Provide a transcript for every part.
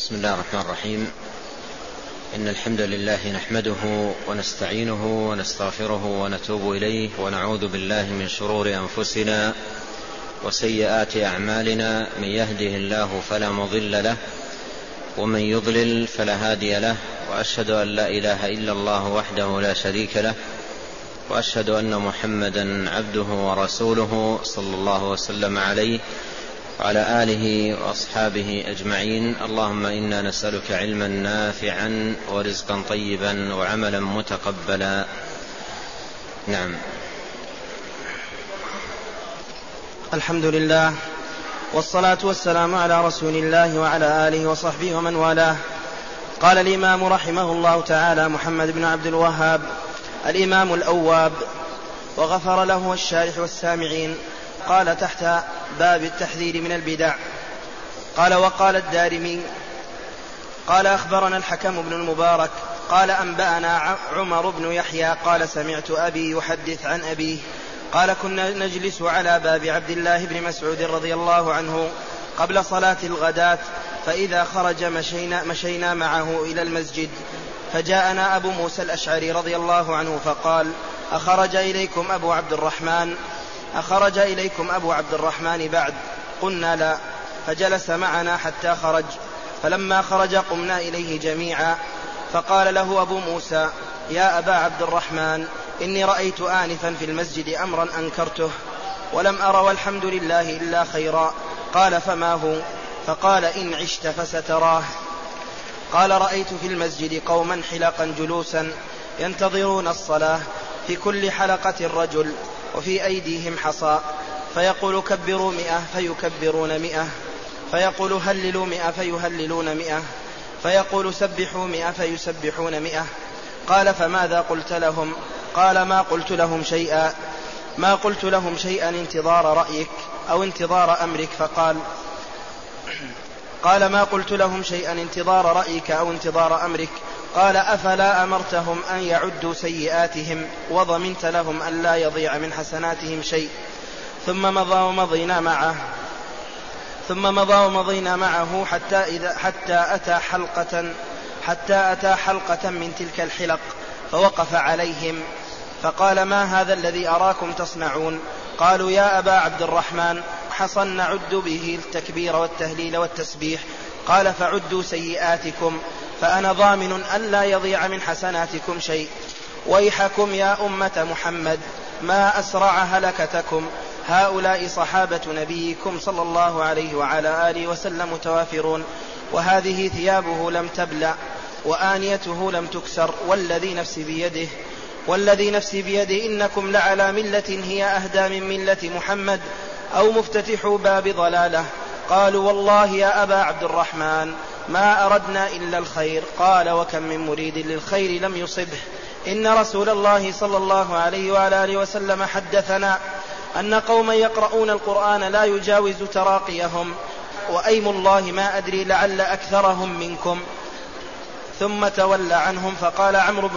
بسم الله الرحمن الرحيم. إن الحمد لله نحمده ونستعينه ونستغفره ونتوب إليه ونعوذ بالله من شرور أنفسنا وسيئات أعمالنا. من يهده الله فلا مضل له ومن يضلل فلا هادي له، وأشهد أن لا إله إلا الله وحده لا شريك له، وأشهد أن محمدا عبده ورسوله صلى الله وسلم عليه وعلى آله وأصحابه أجمعين. اللهم إنا نسألك علما نافعا ورزقا طيبا وعملا متقبلا. نعم. الحمد لله والصلاة والسلام على رسول الله وعلى آله وصحبه ومن والاه. قال الإمام رحمه الله تعالى محمد بن عبد الوهاب الإمام الأواب، وغفر له الشارح والسامعين. قال تحت باب التحذير من البدع. قال: وقال الدارمي قال: أخبرنا الحكم بن المبارك قال: أنبأنا عمر بن يحيى قال: سمعت أبي يحدث عن أبيه قال: كنا نجلس على باب عبد الله بن مسعود رضي الله عنه قبل صلاة الغداة، فإذا خرج مشينا معه إلى المسجد، فجاءنا أبو موسى الأشعري رضي الله عنه فقال: أخرج إليكم أبو عبد الرحمن بعد؟ قلنا: لا. فجلس معنا حتى خرج، فلما خرج قمنا إليه جميعا، فقال له أبو موسى: يا أبا عبد الرحمن، إني رأيت آنفا في المسجد أمرا أنكرته ولم أر والحمد لله إلا خيرا. قال: فما هو؟ فقال: إن عشت فستراه. قال: رأيت في المسجد قوما حلقا جلوسا ينتظرون الصلاة، في كل حلقة رجل وفي أيديهم حصى، فيقول: كبروا 100 فيكبرون 100، فيقول: هللوا 100 فيهللون 100، فيقول: سبحوا 100 فيسبحون 100. قال: فماذا قلت لهم؟ قال: ما قلت لهم شيئا انتظار رأيك أو انتظار أمرك. قال: ما قلت لهم شيئا انتظار رأيك أو انتظار أمرك. قال: أفلا أمرتهم أن يعدوا سيئاتهم وضمنت لهم أن لا يضيع من حسناتهم شيء؟ ثم مضى ومضينا معه حتى أتى حلقة من تلك الحلق، فوقف عليهم فقال: ما هذا الذي أراكم تصنعون؟ قالوا: يا أبا عبد الرحمن، حصى نعد به التكبير والتهليل والتسبيح. قال: فعدوا سيئاتكم، فأنا ضامن أن لا يضيع من حسناتكم شيء. ويحكم يا أمة محمد، ما أسرع هلكتكم، هؤلاء صحابة نبيكم صلى الله عليه وعلى آله وسلم متوافرون، وهذه ثيابه لم تبلع وآنيته لم تكسر، والذي نفسي بيده إنكم لعلى ملة هي أهدى من ملة محمد، أو مفتتح باب ضلالة. قالوا: والله يا أبا عبد الرحمن ما أردنا إلا الخير. قال: وكم من مريد للخير لم يصبه. إن رسول الله صلى الله عليه وعلى آله وسلم حدثنا أن قوما يقرؤون القرآن لا يجاوز تراقيهم، وأيم الله ما أدري لعل أكثرهم منكم. ثم تولى عنهم فقال عمرو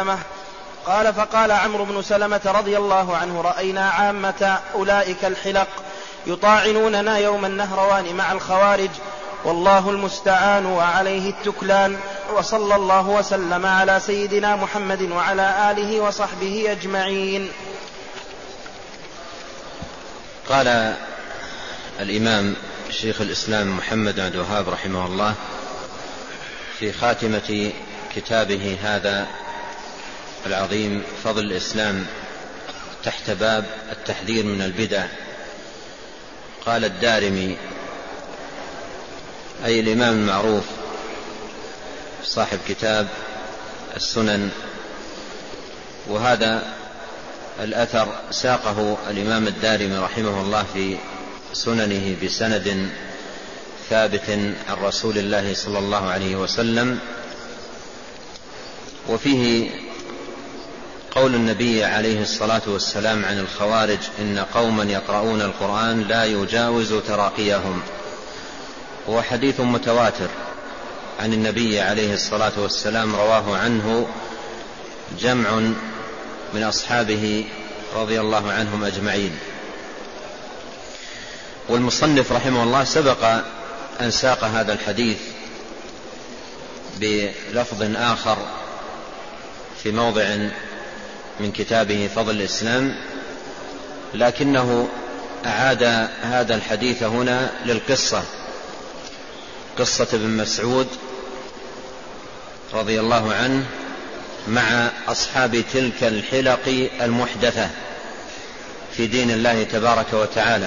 بن سلمة رضي الله عنه: رأينا عامة أولئك الحلق يطاعنوننا يوم النهروان مع الخوارج، والله المستعان وعليه التكلان. وصلى الله وسلم على سيدنا محمد وعلى آله وصحبه أجمعين. قال الإمام شيخ الإسلام محمد بن عبد الوهاب رحمه الله في خاتمة كتابه هذا العظيم فضل الإسلام تحت باب التحذير من البدع، قال الدارمي أي الإمام المعروف صاحب كتاب السنن، وهذا الأثر ساقه الإمام الدارمي رحمه الله في سننه بسند ثابت عن رسول الله صلى الله عليه وسلم، وفيه قول النبي عليه الصلاة والسلام عن الخوارج: إن قوما يقرؤون القرآن لا يجاوز تراقيهم. هو حديث متواتر عن النبي عليه الصلاة والسلام، رواه عنه جمع من أصحابه رضي الله عنهم أجمعين. والمصنف رحمه الله سبق أن ساق هذا الحديث بلفظ آخر في موضع من كتابه فضل الإسلام، لكنه أعاد هذا الحديث هنا للقصة، قصة ابن مسعود رضي الله عنه مع أصحاب تلك الحلق المحدثة في دين الله تبارك وتعالى،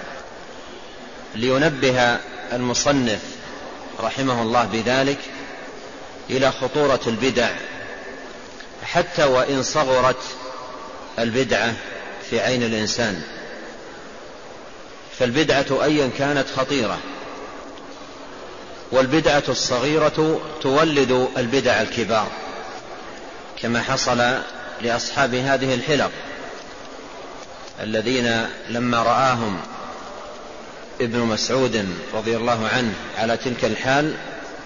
لينبه المصنف رحمه الله بذلك إلى خطورة البدع، حتى وإن صغرت البدعة في عين الإنسان، فالبدعة أيا كانت خطيرة، والبدعة الصغيرة تولد البدع الكبار، كما حصل لأصحاب هذه الحلق الذين لما رآهم ابن مسعود رضي الله عنه على تلك الحال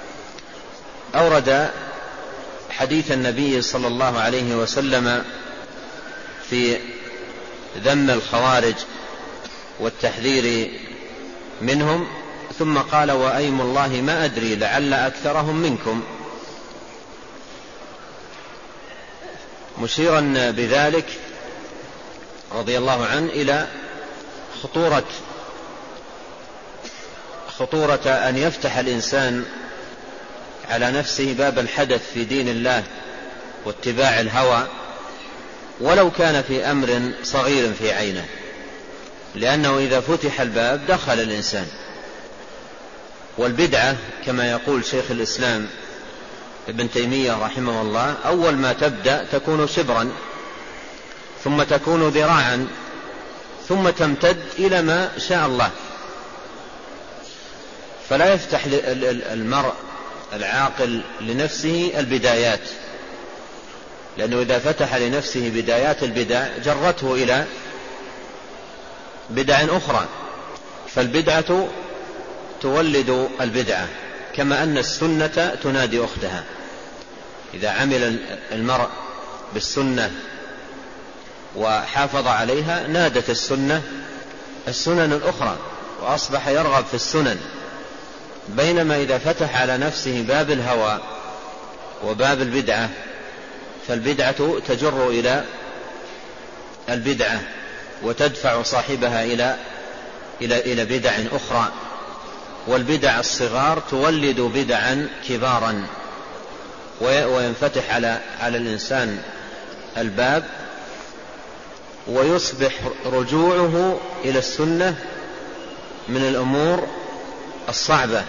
أورد حديث النبي صلى الله عليه وسلم في ذم الخوارج والتحذير منهم، ثم قال: وأيم الله ما أدري لعل أكثرهم منكم، مشيرا بذلك رضي الله عنه إلى خطورة أن يفتح الإنسان على نفسه باب الحدث في دين الله واتباع الهوى، ولو كان في أمر صغير في عينه، لأنه إذا فتح الباب دخل الإنسان. والبدعة كما يقول شيخ الإسلام ابن تيمية رحمه الله: أول ما تبدأ تكون شبرا، ثم تكون ذراعا، ثم تمتد إلى ما شاء الله. فلا يفتح المرء العاقل لنفسه البدايات، لأنه إذا فتح لنفسه بدايات البدع جرته إلى بدع أخرى، فالبدعة تولد البدعة، كما أن السنة تنادي أختها. إذا عمل المرء بالسنة وحافظ عليها نادت السنن الأخرى، وأصبح يرغب في السنن. بينما إذا فتح على نفسه باب الهوى وباب البدعة فالبدعة تجر إلى البدعة وتدفع صاحبها إلى بدع أخرى، والبدع الصغار تولد بدعا كبارا، وينفتح على الإنسان الباب، ويصبح رجوعه إلى السنة من الأمور الصعبة.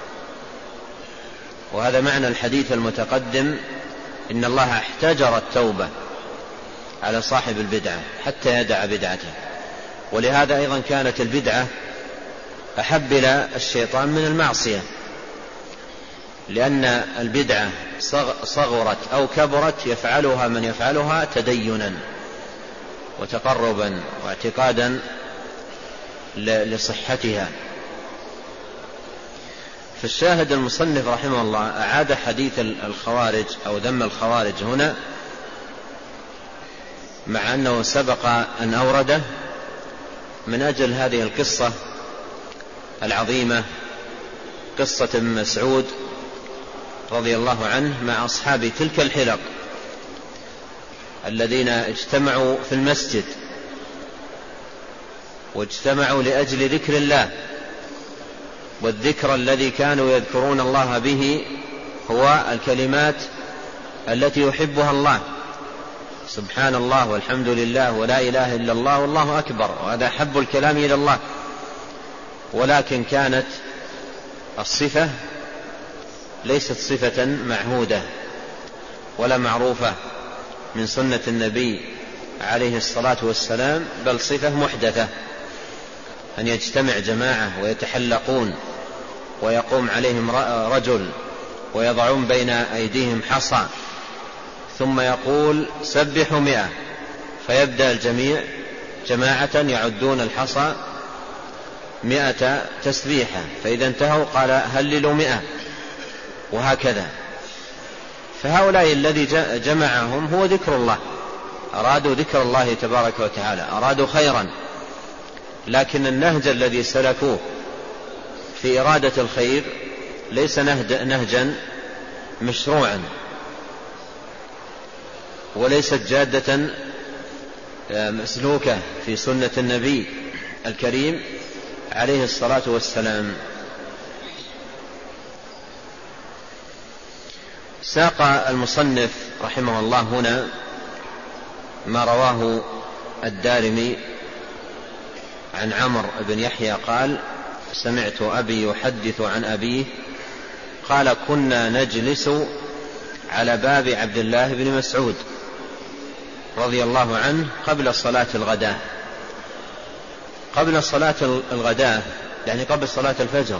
وهذا معنى الحديث المتقدم: إن الله احتجر التوبة على صاحب البدعة حتى يدع بدعته. ولهذا أيضا كانت البدعة أحب إلى الشيطان من المعصية، لأن البدعة صغرت أو كبرت يفعلها من يفعلها تدينا وتقربا واعتقادا لصحتها. فالشاهد المصنف رحمه الله أعاد حديث الخوارج أو ذم الخوارج هنا، مع أنه سبق أن أورده من أجل هذه القصة العظيمة، قصة ابن مسعود رضي الله عنه مع أصحاب تلك الحلق الذين اجتمعوا في المسجد، واجتمعوا لأجل ذكر الله، والذكر الذي كانوا يذكرون الله به هو الكلمات التي يحبها الله: سبحان الله والحمد لله ولا إله إلا الله والله أكبر، وهذا حب الكلام إلى الله. ولكن كانت الصفة ليست صفة معهودة ولا معروفة من سنة النبي عليه الصلاة والسلام، بل صفة محدثة، أن يجتمع جماعة ويتحلقون ويقوم عليهم رجل ويضعون بين أيديهم حصى ثم يقول: سبحوا 100، فيبدأ الجميع جماعة يعدون الحصى 100 تسبيحة، فإذا انتهوا قال: هللوا 100، وهكذا. فهؤلاء الذي جمعهم هو ذكر الله، أرادوا ذكر الله تبارك وتعالى، أرادوا خيرا، لكن النهج الذي سلكوه في إرادة الخير ليس نهجا مشروعا، وليست جادة مسلوكة في سنة النبي الكريم عليه الصلاة والسلام. ساق المصنف رحمه الله هنا ما رواه الدارمي عن عمرو بن يحيى قال: سمعت أبي يحدث عن أبيه قال: كنا نجلس على باب عبد الله بن مسعود رضي الله عنه قبل صلاة الغداء. قبل صلاة الغداء يعني قبل صلاة الفجر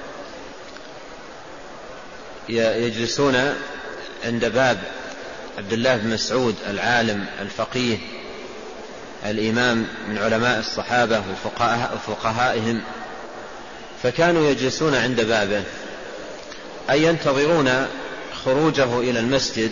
يجلسون عند باب عبد الله بن مسعود العالم الفقيه الإمام من علماء الصحابة وفقهائهم، فكانوا يجلسون عند بابه أي ينتظرون خروجه إلى المسجد.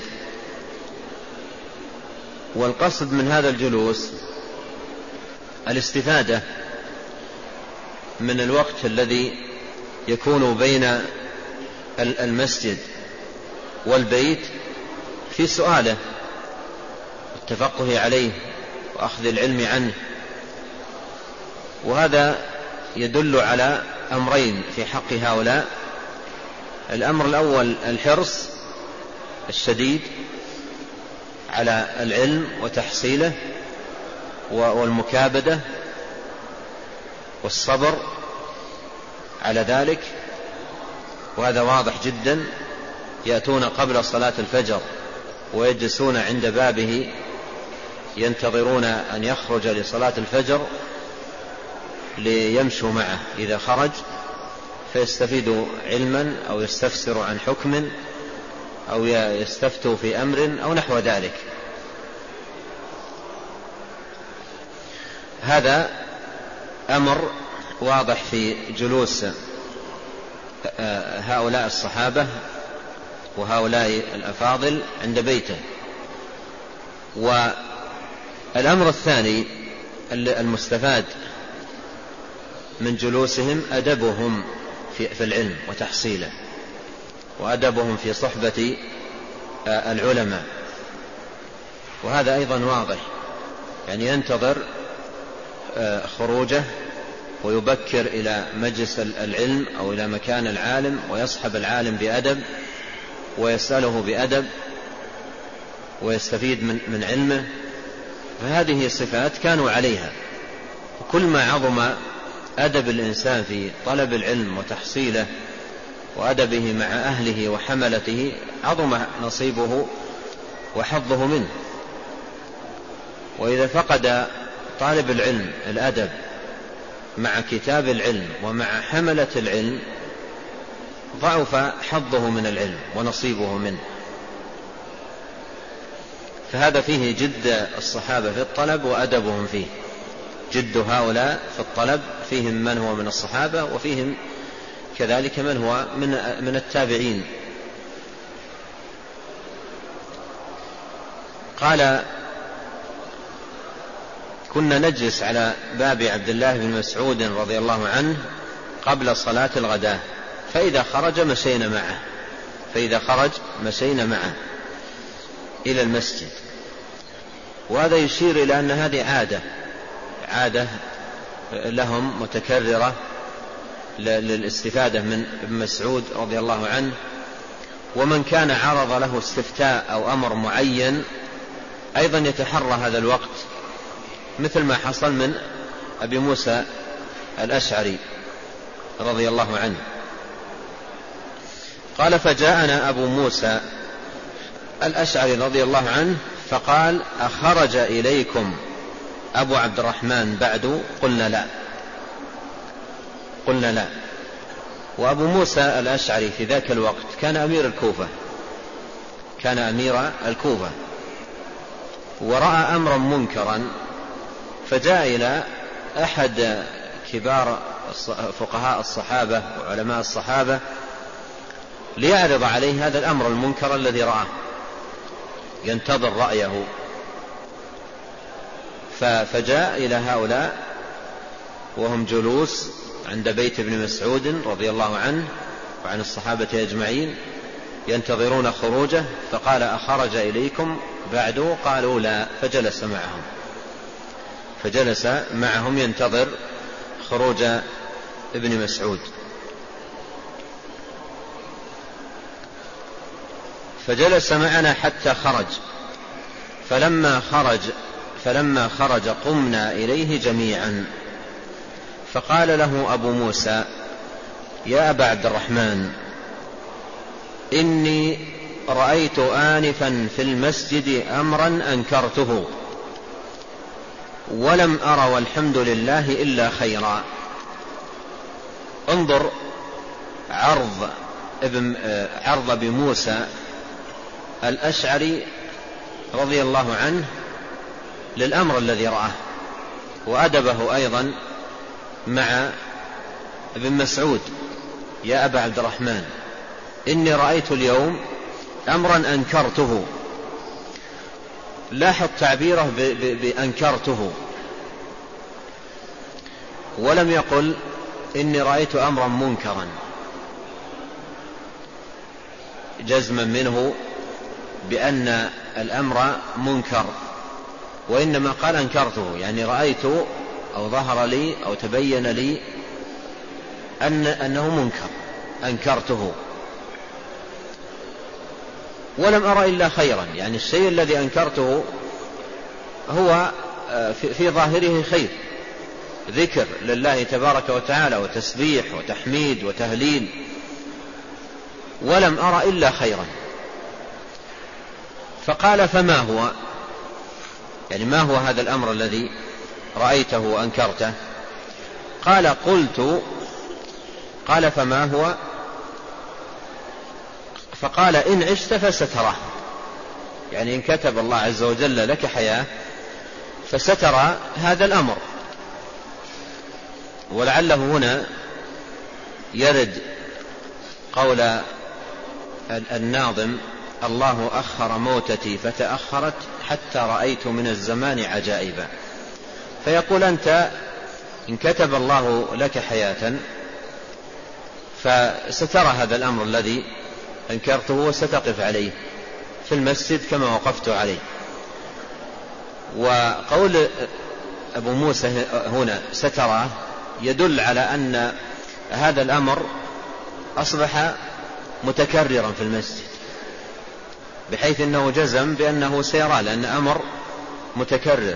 والقصد من هذا الجلوس الاستفادة من الوقت الذي يكون بين المسجد والبيت في سؤاله والتفقه عليه وأخذ العلم عنه. وهذا يدل على أمرين في حق هؤلاء: الأمر الأول الحرص الشديد على العلم وتحصيله والمكابدة والصبر على ذلك، وهذا واضح جدا. يأتون قبل صلاة الفجر ويجلسون عند بابه ينتظرون أن يخرج لصلاة الفجر ليمشوا معه إذا خرج، فيستفيدوا علما أو يستفسروا عن حكم أو يستفتوا في أمر أو نحو ذلك. هذا أمر واضح في جلوس هؤلاء الصحابة وهؤلاء الأفاضل عند بيته. والأمر الثاني المستفاد من جلوسهم أدبهم في العلم وتحصيله، وأدبهم في صحبة العلماء، وهذا أيضا واضح، يعني ينتظر خروجه ويبكر إلى مجلس العلم أو إلى مكان العالم ويصحب العالم بأدب ويسأله بأدب ويستفيد من علمه. فهذه صفات كانوا عليها، وكل ما عظم أدب الإنسان في طلب العلم وتحصيله وأدبه مع أهله وحملته عظم نصيبه وحظه منه. وإذا فقد طالب العلم الأدب مع كتاب العلم ومع حملة العلم ضعف حظه من العلم ونصيبه منه. فهذا فيه جد الصحابة في الطلب وأدبهم فيه، جد هؤلاء في الطلب، فيهم من هو من الصحابة وفيهم كذلك من هو من التابعين. قال: كنا نجلس على باب عبد الله بن مسعود رضي الله عنه قبل صلاة الغداء، فإذا خرج مشينا معه إلى المسجد. وهذا يشير إلى أن هذه عادة لهم متكررة للاستفادة من ابن مسعود رضي الله عنه. ومن كان عرض له استفتاء أو أمر معين أيضا يتحرى هذا الوقت، مثل ما حصل من أبي موسى الأشعري رضي الله عنه. قال: فجاءنا أبو موسى الأشعري رضي الله عنه فقال: أخرج إليكم أبو عبد الرحمن بعد؟ قلنا لا. وأبو موسى الأشعري في ذاك الوقت كان أمير الكوفة، ورأى أمرا منكرا، فجاء إلى أحد كبار فقهاء الصحابة وعلماء الصحابة ليعرض عليه هذا الأمر المنكر الذي رآه، ينتظر رأيه. فجاء إلى هؤلاء وهم جلوس عند بيت ابن مسعود رضي الله عنه وعن الصحابة أجمعين، ينتظرون خروجه، فقال أخرج إليكم بعد؟ قالوا لا، فجلس معهم ينتظر خروج ابن مسعود. فجلس معنا حتى خرج، فلما خرج قمنا إليه جميعا، فقال له أبو موسى: يا أبا عبد الرحمن، إني رأيت آنفا في المسجد أمرا أنكرته، ولم أر والحمد لله إلا خيرا. انظر عرض أبي موسى الأشعري رضي الله عنه للأمر الذي رآه، وأدبه أيضا مع ابن مسعود: يا أبا عبد الرحمن، إني رأيت اليوم أمرا أنكرته. لاحظ تعبيره بأنكرته، ولم يقل إني رأيت أمرا منكرا جزما منه بأن الأمر منكر، وإنما قال أنكرته، يعني رأيت أو ظهر لي أو تبين لي أنه منكر، أنكرته. ولم أرى إلا خيرا، يعني الشيء الذي أنكرته هو في ظاهره خير، ذكر لله تبارك وتعالى وتسبيح وتحميد وتهليل، ولم أرى إلا خيرا. فقال: فما هو؟ يعني ما هو هذا الأمر الذي رأيته وأنكرته؟ قال: قلت. قال: فما هو؟ فقال: إن عشت فستراه، يعني إن كتب الله عز وجل لك حياة فسترى هذا الأمر. ولعله هنا يرد قول الناظم: الله أخر موتتي فتأخرت حتى رأيت من الزمان عجائبا. فيقول أنت إن كتب الله لك حياة فسترى هذا الأمر الذي أنكرته وستقف عليه في المسجد كما وقفت عليه. وقول أبو موسى هنا ستراه يدل على أن هذا الأمر أصبح متكررا في المسجد، بحيث أنه جزم بأنه سيرى، لأن أمر متكرر.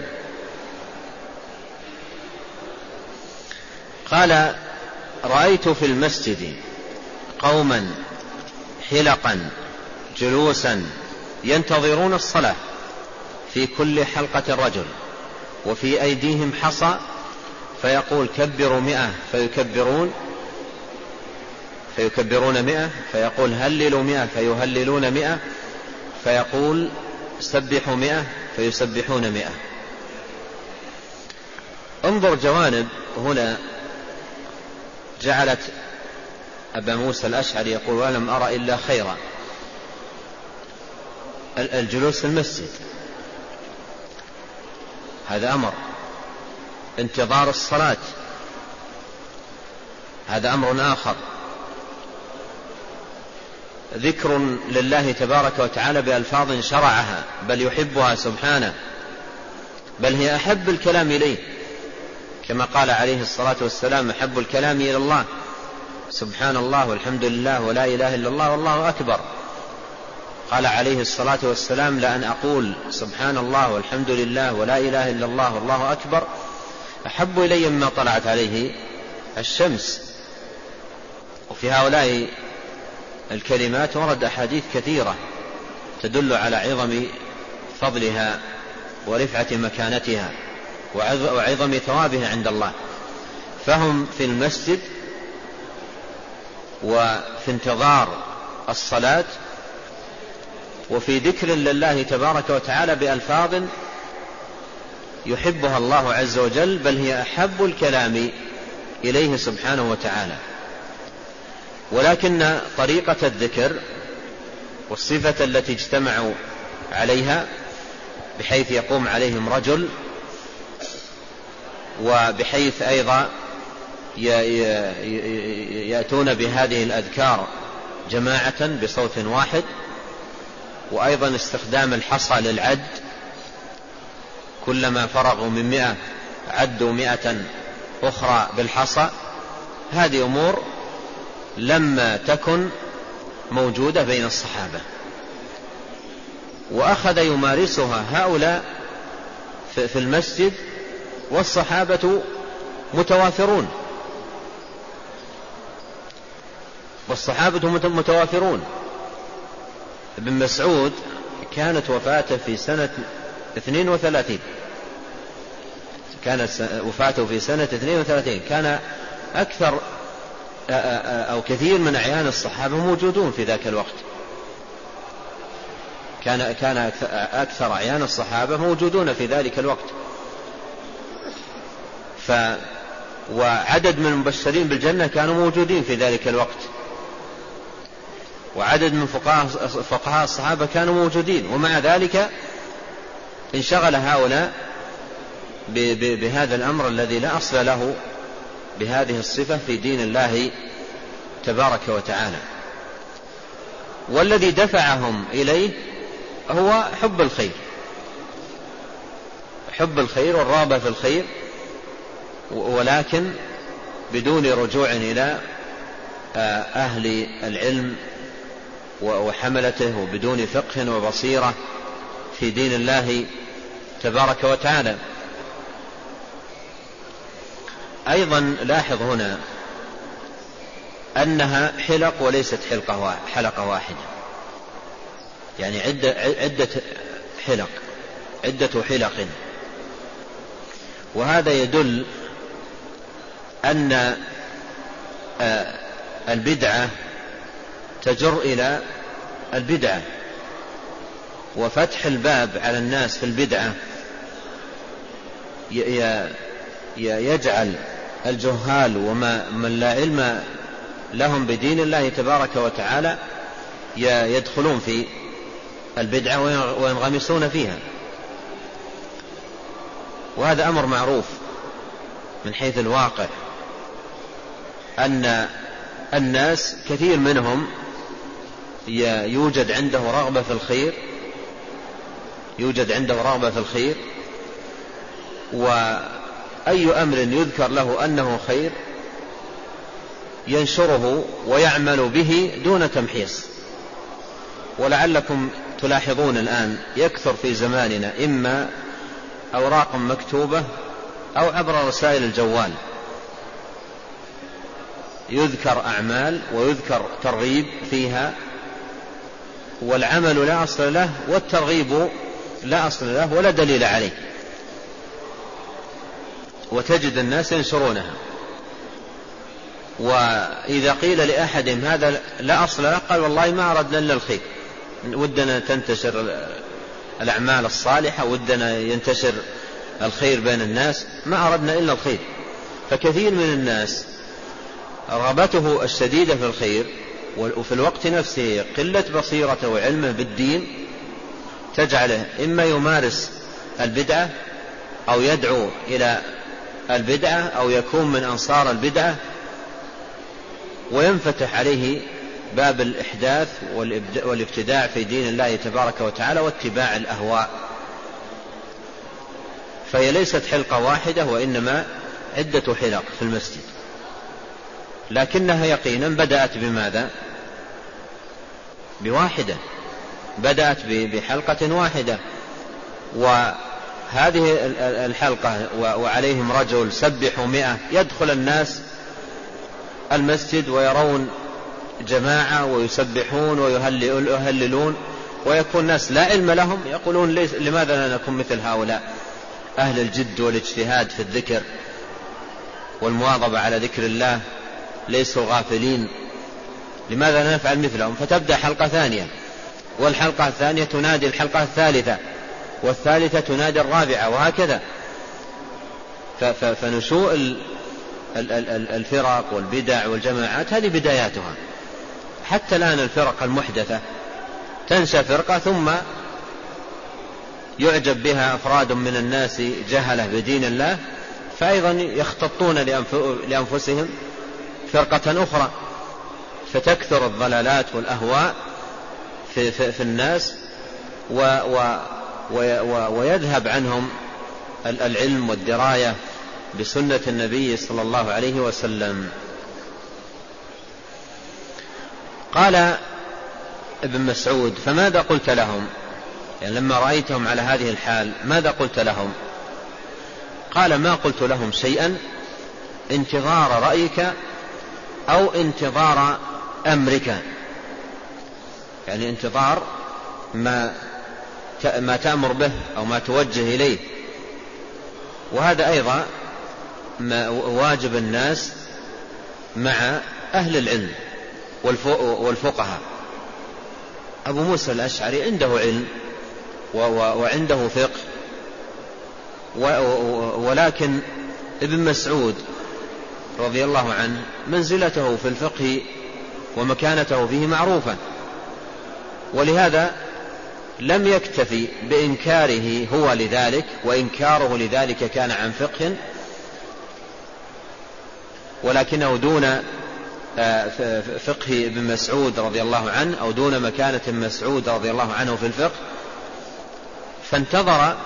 قال: رأيت في المسجد قوما حلقا جلوسا ينتظرون الصلاة، في كل حلقة رجل، وفي أيديهم حصى، فيقول: كبروا 100 فيكبرون 100، فيقول: هللوا 100 فيهللون 100، فيقول: سبحوا 100 فيسبحون 100. انظر جوانب هنا جعلت أبا موسى الأشعري يقول: ولم أرى إلا خيرا. الجلوس في المسجد هذا أمر، انتظار الصلاة هذا أمر آخر، ذكر لله تبارك وتعالى بألفاظ شرعها بل يحبها سبحانه، بل هي أحب الكلام إليه، كما قال عليه الصلاة والسلام: أحب الكلام إلى الله سبحان الله والحمد لله ولا إله إلا الله والله أكبر. قال عليه الصلاة والسلام: لأن أقول سبحان الله والحمد لله ولا إله إلا الله والله أكبر أحب إلي مما طلعت عليه الشمس. وفي هؤلاء الكلمات ورد أحاديث كثيرة تدل على عظم فضلها ورفعة مكانتها وعظم ثوابها عند الله. فهم في المسجد وفي انتظار الصلاة وفي ذكر لله تبارك وتعالى بألفاظ يحبها الله عز وجل، بل هي أحب الكلام إليه سبحانه وتعالى. ولكن طريقة الذكر والصفة التي اجتمعوا عليها، بحيث يقوم عليهم رجل، وبحيث أيضا يأتون بهذه الأذكار جماعة بصوت واحد، وأيضا استخدام الحصى للعد، كلما فرغوا من 100 عدوا 100 أخرى بالحصى. هذه أمور لما تكن موجودة بين الصحابة، وأخذ يمارسها هؤلاء في المسجد، والصحابة متوافرون، ابن مسعود كانت وفاته في سنة 32، كان أكثر أو كثير من أعيان الصحابة موجودون في ذاك الوقت، كان أكثر أعيان الصحابة موجودون في ذلك الوقت. وعدد من المبشرين بالجنة كانوا موجودين في ذلك الوقت، وعدد من فقهاء الصحابة كانوا موجودين، ومع ذلك انشغل هؤلاء بهذا الأمر الذي لا أصل له بهذه الصفة في دين الله تبارك وتعالى. والذي دفعهم إليه هو حب الخير والرغبة في الخير، ولكن بدون رجوع إلى أهل العلم وحملته، وبدون فقه وبصيرة في دين الله تبارك وتعالى. أيضا لاحظ هنا أنها حلق وليست حلقة واحدة، يعني عدة حلق، وهذا يدل أن البدعة تجر إلى البدعة، وفتح الباب على الناس في البدعة يجعل الجهال ومن لا علم لهم بدين الله تبارك وتعالى يدخلون في البدعة وينغمسون فيها. وهذا أمر معروف من حيث الواقع، أن الناس كثير منهم يوجد عنده رغبة في الخير، وأي أمر يذكر له أنه خير ينشره ويعمل به دون تمحيص. ولعلكم تلاحظون الآن يكثر في زماننا إما أوراق مكتوبة أو عبر رسائل الجوال، يذكر أعمال ويذكر ترغيب فيها، والعمل لا أصل له، والترغيب لا أصل له ولا دليل عليه، وتجد الناس ينشرونها. وإذا قيل لأحدهم هذا لا أصل له، قال والله ما أردنا إلا الخير، ودنا تنتشر الأعمال الصالحة، ودنا ينتشر الخير بين الناس، ما أردنا إلا الخير. فكثير من الناس رغبته الشديدة في الخير، وفي الوقت نفسه قلة بصيرته وعلمه بالدين، تجعله إما يمارس البدعة أو يدعو إلى البدعة أو يكون من أنصار البدعة، وينفتح عليه باب الإحداث والابتداع في دين الله تبارك وتعالى واتباع الأهواء. فهي ليست حلقة واحدة، وإنما عدة حلق في المسجد، لكنها يقينا بدأت بماذا؟ بواحدة، بدأت بحلقة واحدة. وهذه الحلقة وعليهم رجل سبحوا 100، يدخل الناس المسجد ويرون جماعة ويسبحون ويهللون، ويكون الناس لا علم لهم، يقولون لماذا لا نكون مثل هؤلاء أهل الجد والاجتهاد في الذكر والمواظبة على ذكر الله، ليسوا غافلين، لماذا لا نفعل مثلهم؟ فتبدأ حلقة ثانية، والحلقة الثانية تنادي الحلقة الثالثة، والثالثة تنادي الرابعة، وهكذا. فنشوء الفرق والبدع والجماعات هذه بداياتها. حتى الآن الفرق المحدثة تنشأ فرقة ثم يعجب بها أفراد من الناس جهلة بدين الله، فأيضا يختطون لأنفسهم فرقة أخرى، فتكثر الضلالات والأهواء في الناس ويذهب عنهم العلم والدراية بسنة النبي صلى الله عليه وسلم. قال ابن مسعود: فماذا قلت لهم؟ يعني لما رأيتهم على هذه الحال ماذا قلت لهم؟ قال: ما قلت لهم شيئا انتظار رأيك أو انتظار أمرك، يعني انتظار ما تأمر به أو ما توجه إليه. وهذا أيضا ما واجب الناس مع أهل العلم والفقهاء. أبو موسى الأشعري عنده علم وعنده فقه، ولكن ابن مسعود رضي الله عنه منزلته في الفقه ومكانته فيه معروفة، ولهذا لم يكتفي بإنكاره هو لذلك، وإنكاره لذلك كان عن فقه، ولكنه دون فقه ابن مسعود رضي الله عنه أو دون مكانة مسعود رضي الله عنه في الفقه، فانتظر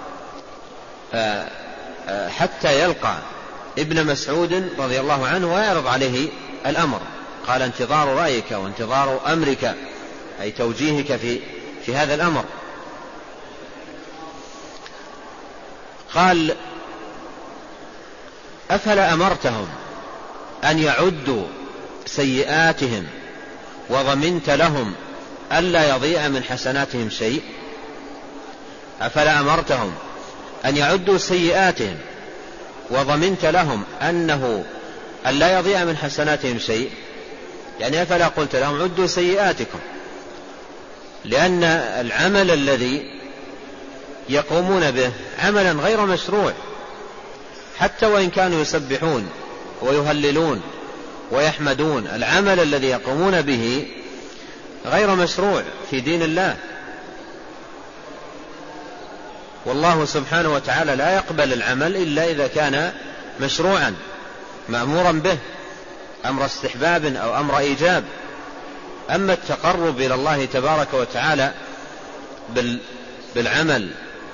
حتى يلقى ابن مسعود رضي الله عنه ويعرض عليه الأمر. قال: انتظار رأيك وانتظار أمرك، أي توجيهك في هذا الأمر. قال: أفلا أمرتهم أن يعدوا سيئاتهم وضمنت لهم ألا يضيع من حسناتهم شيء؟ أفلا أمرتهم أن يعدوا سيئاتهم وضمنت لهم أن لا يضيع من حسناتهم شيء؟ يعني أفلا قلت لهم عدوا سيئاتكم، لأن العمل الذي يقومون به عملا غير مشروع، حتى وإن كانوا يسبحون ويهللون ويحمدون، العمل الذي يقومون به غير مشروع في دين الله. والله سبحانه وتعالى لا يقبل العمل إلا إذا كان مشروعا مأمورا به، أمر استحباب أو أمر إيجاب. أما التقرب إلى الله تبارك وتعالى بالعمل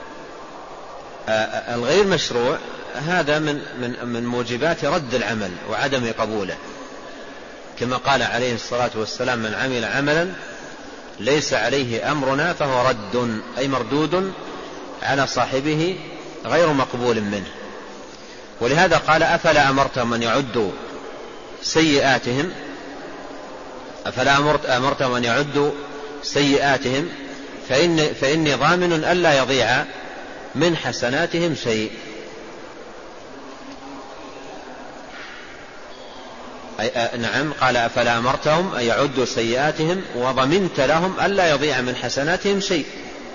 الغير مشروع، هذا من موجبات رد العمل وعدم قبوله، كما قال عليه الصلاة والسلام: من عمل عملا ليس عليه أمرنا فهو رد، أي مردود على صاحبه غير مقبول منه. ولهذا قال: أفلا أمرتهم أن يعدوا سيئاتهم، أفلا أمرتهم أن يعدوا سيئاتهم فإني ضامن ألا يضيع من حسناتهم شيء. نعم، قال: أفلا أمرتهم أن يعدوا سيئاتهم وضمنت لهم ألا يضيع من حسناتهم شيء.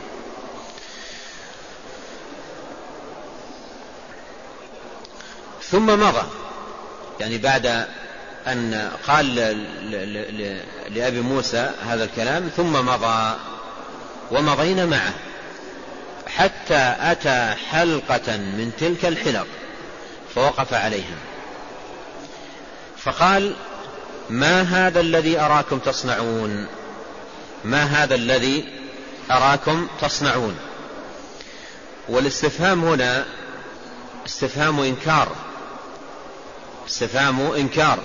ثم مضى، يعني بعد أن قال لأبي موسى هذا الكلام ثم مضى، ومضينا معه حتى أتى حلقة من تلك الحلق فوقف عليهم فقال: ما هذا الذي أراكم تصنعون؟ ما هذا الذي أراكم تصنعون؟ والاستفهام هنا استفهام إنكار، استفهام إنكار،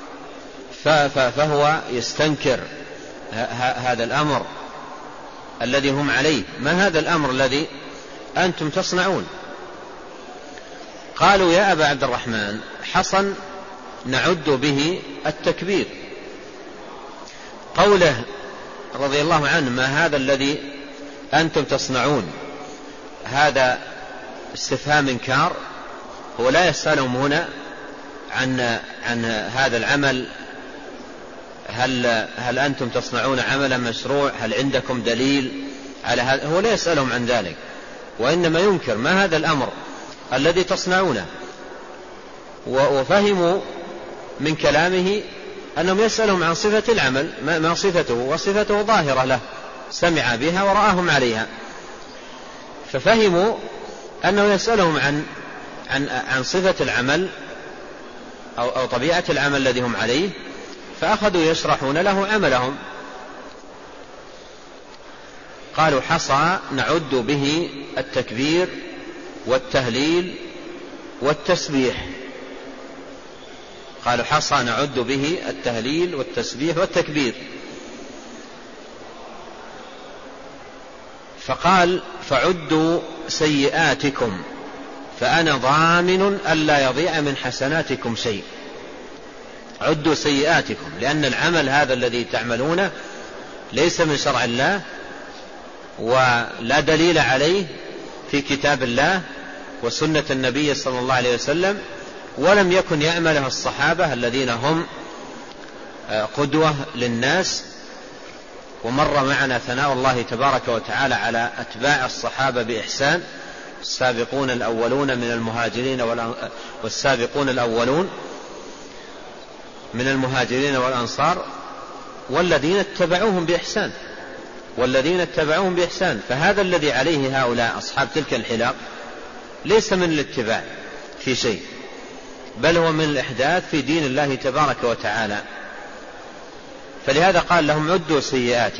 فهو يستنكر هذا الأمر الذي هم عليه. ما هذا الأمر الذي أنتم تصنعون؟ قالوا: يا أبا عبد الرحمن، حصن نعد به التكبير. قوله رضي الله عنه: ما هذا الذي أنتم تصنعون، هذا استفهام إنكار. هو لا يسألهم هنا عن هذا العمل، هل أنتم تصنعون عملا مشروع، هل عندكم دليل على هذا؟ هو لا يسألهم عن ذلك، وإنما ينكر ما هذا الأمر الذي تصنعونه. وفهموا من كلامه أنهم يسألهم عن صفة العمل، ما صفته، وصفته ظاهرة له، سمع بها ورآهم عليها، ففهموا أنه يسألهم عن صفة العمل أو طبيعة العمل الذي هم عليه، فأخذوا يشرحون له عملهم. قالوا حصى نعد به التكبير والتهليل والتسبيح. قالوا حصى نعد به التهليل والتسبيح والتكبير. فقال فعدوا سيئاتكم فأنا ضامن ألا يضيع من حسناتكم شيء. عدوا سيئاتكم، لأن العمل هذا الذي تعملونه ليس من شرع الله ولا دليل عليه في كتاب الله وسنة النبي صلى الله عليه وسلم، ولم يكن يعمله الصحابة الذين هم قدوة للناس. ومر معنا ثناء الله تبارك وتعالى على أتباع الصحابة بإحسان، السابقون الأولون من المهاجرين والسابقون الأولون من المهاجرين والأنصار والذين اتبعوهم بإحسان. فهذا الذي عليه هؤلاء أصحاب تلك الحلاق ليس من الاتباع في شيء، بل هو من الإحداث في دين الله تبارك وتعالى. فلهذا قال لهم عدوا سيئاتكم.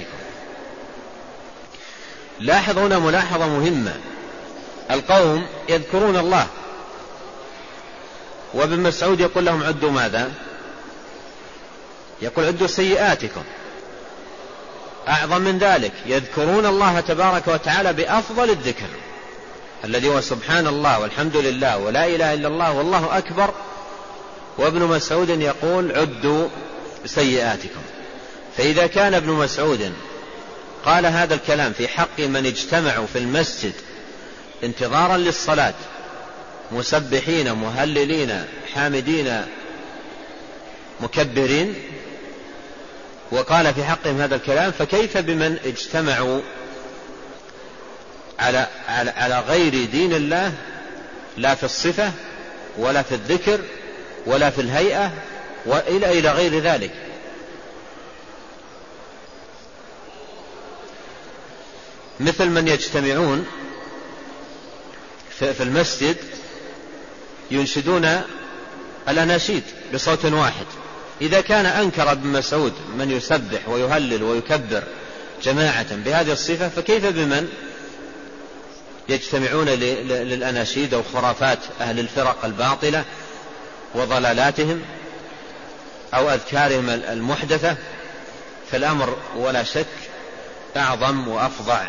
لاحظ هنا ملاحظة مهمة، القوم يذكرون الله، وابن مسعود يقول لهم عدوا ماذا؟ يقول عدوا سيئاتكم. أعظم من ذلك، يذكرون الله تبارك وتعالى بأفضل الذكر الذي هو سبحان الله والحمد لله ولا إله إلا الله والله أكبر. وابن مسعود يقول عدوا سيئاتكم. فإذا كان ابن مسعود قال هذا الكلام في حق من اجتمعوا في المسجد انتظارا للصلاة مسبحين مهللين حامدين مكبرين، وقال في حقهم هذا الكلام، فكيف بمن اجتمعوا على غير دين الله، لا في الصفة ولا في الذكر ولا في الهيئة وإلى غير ذلك. مثل من يجتمعون في المسجد ينشدون الأناشيد بصوت واحد. إذا كان أنكر ابن مسعود من يسبح ويهلل ويكبر جماعة بهذه الصفة، فكيف بمن يجتمعون للأناشيد أو خرافات أهل الفرق الباطلة وضلالاتهم أو أذكارهم المحدثة؟ فالأمر ولا شك أعظم وأفظع.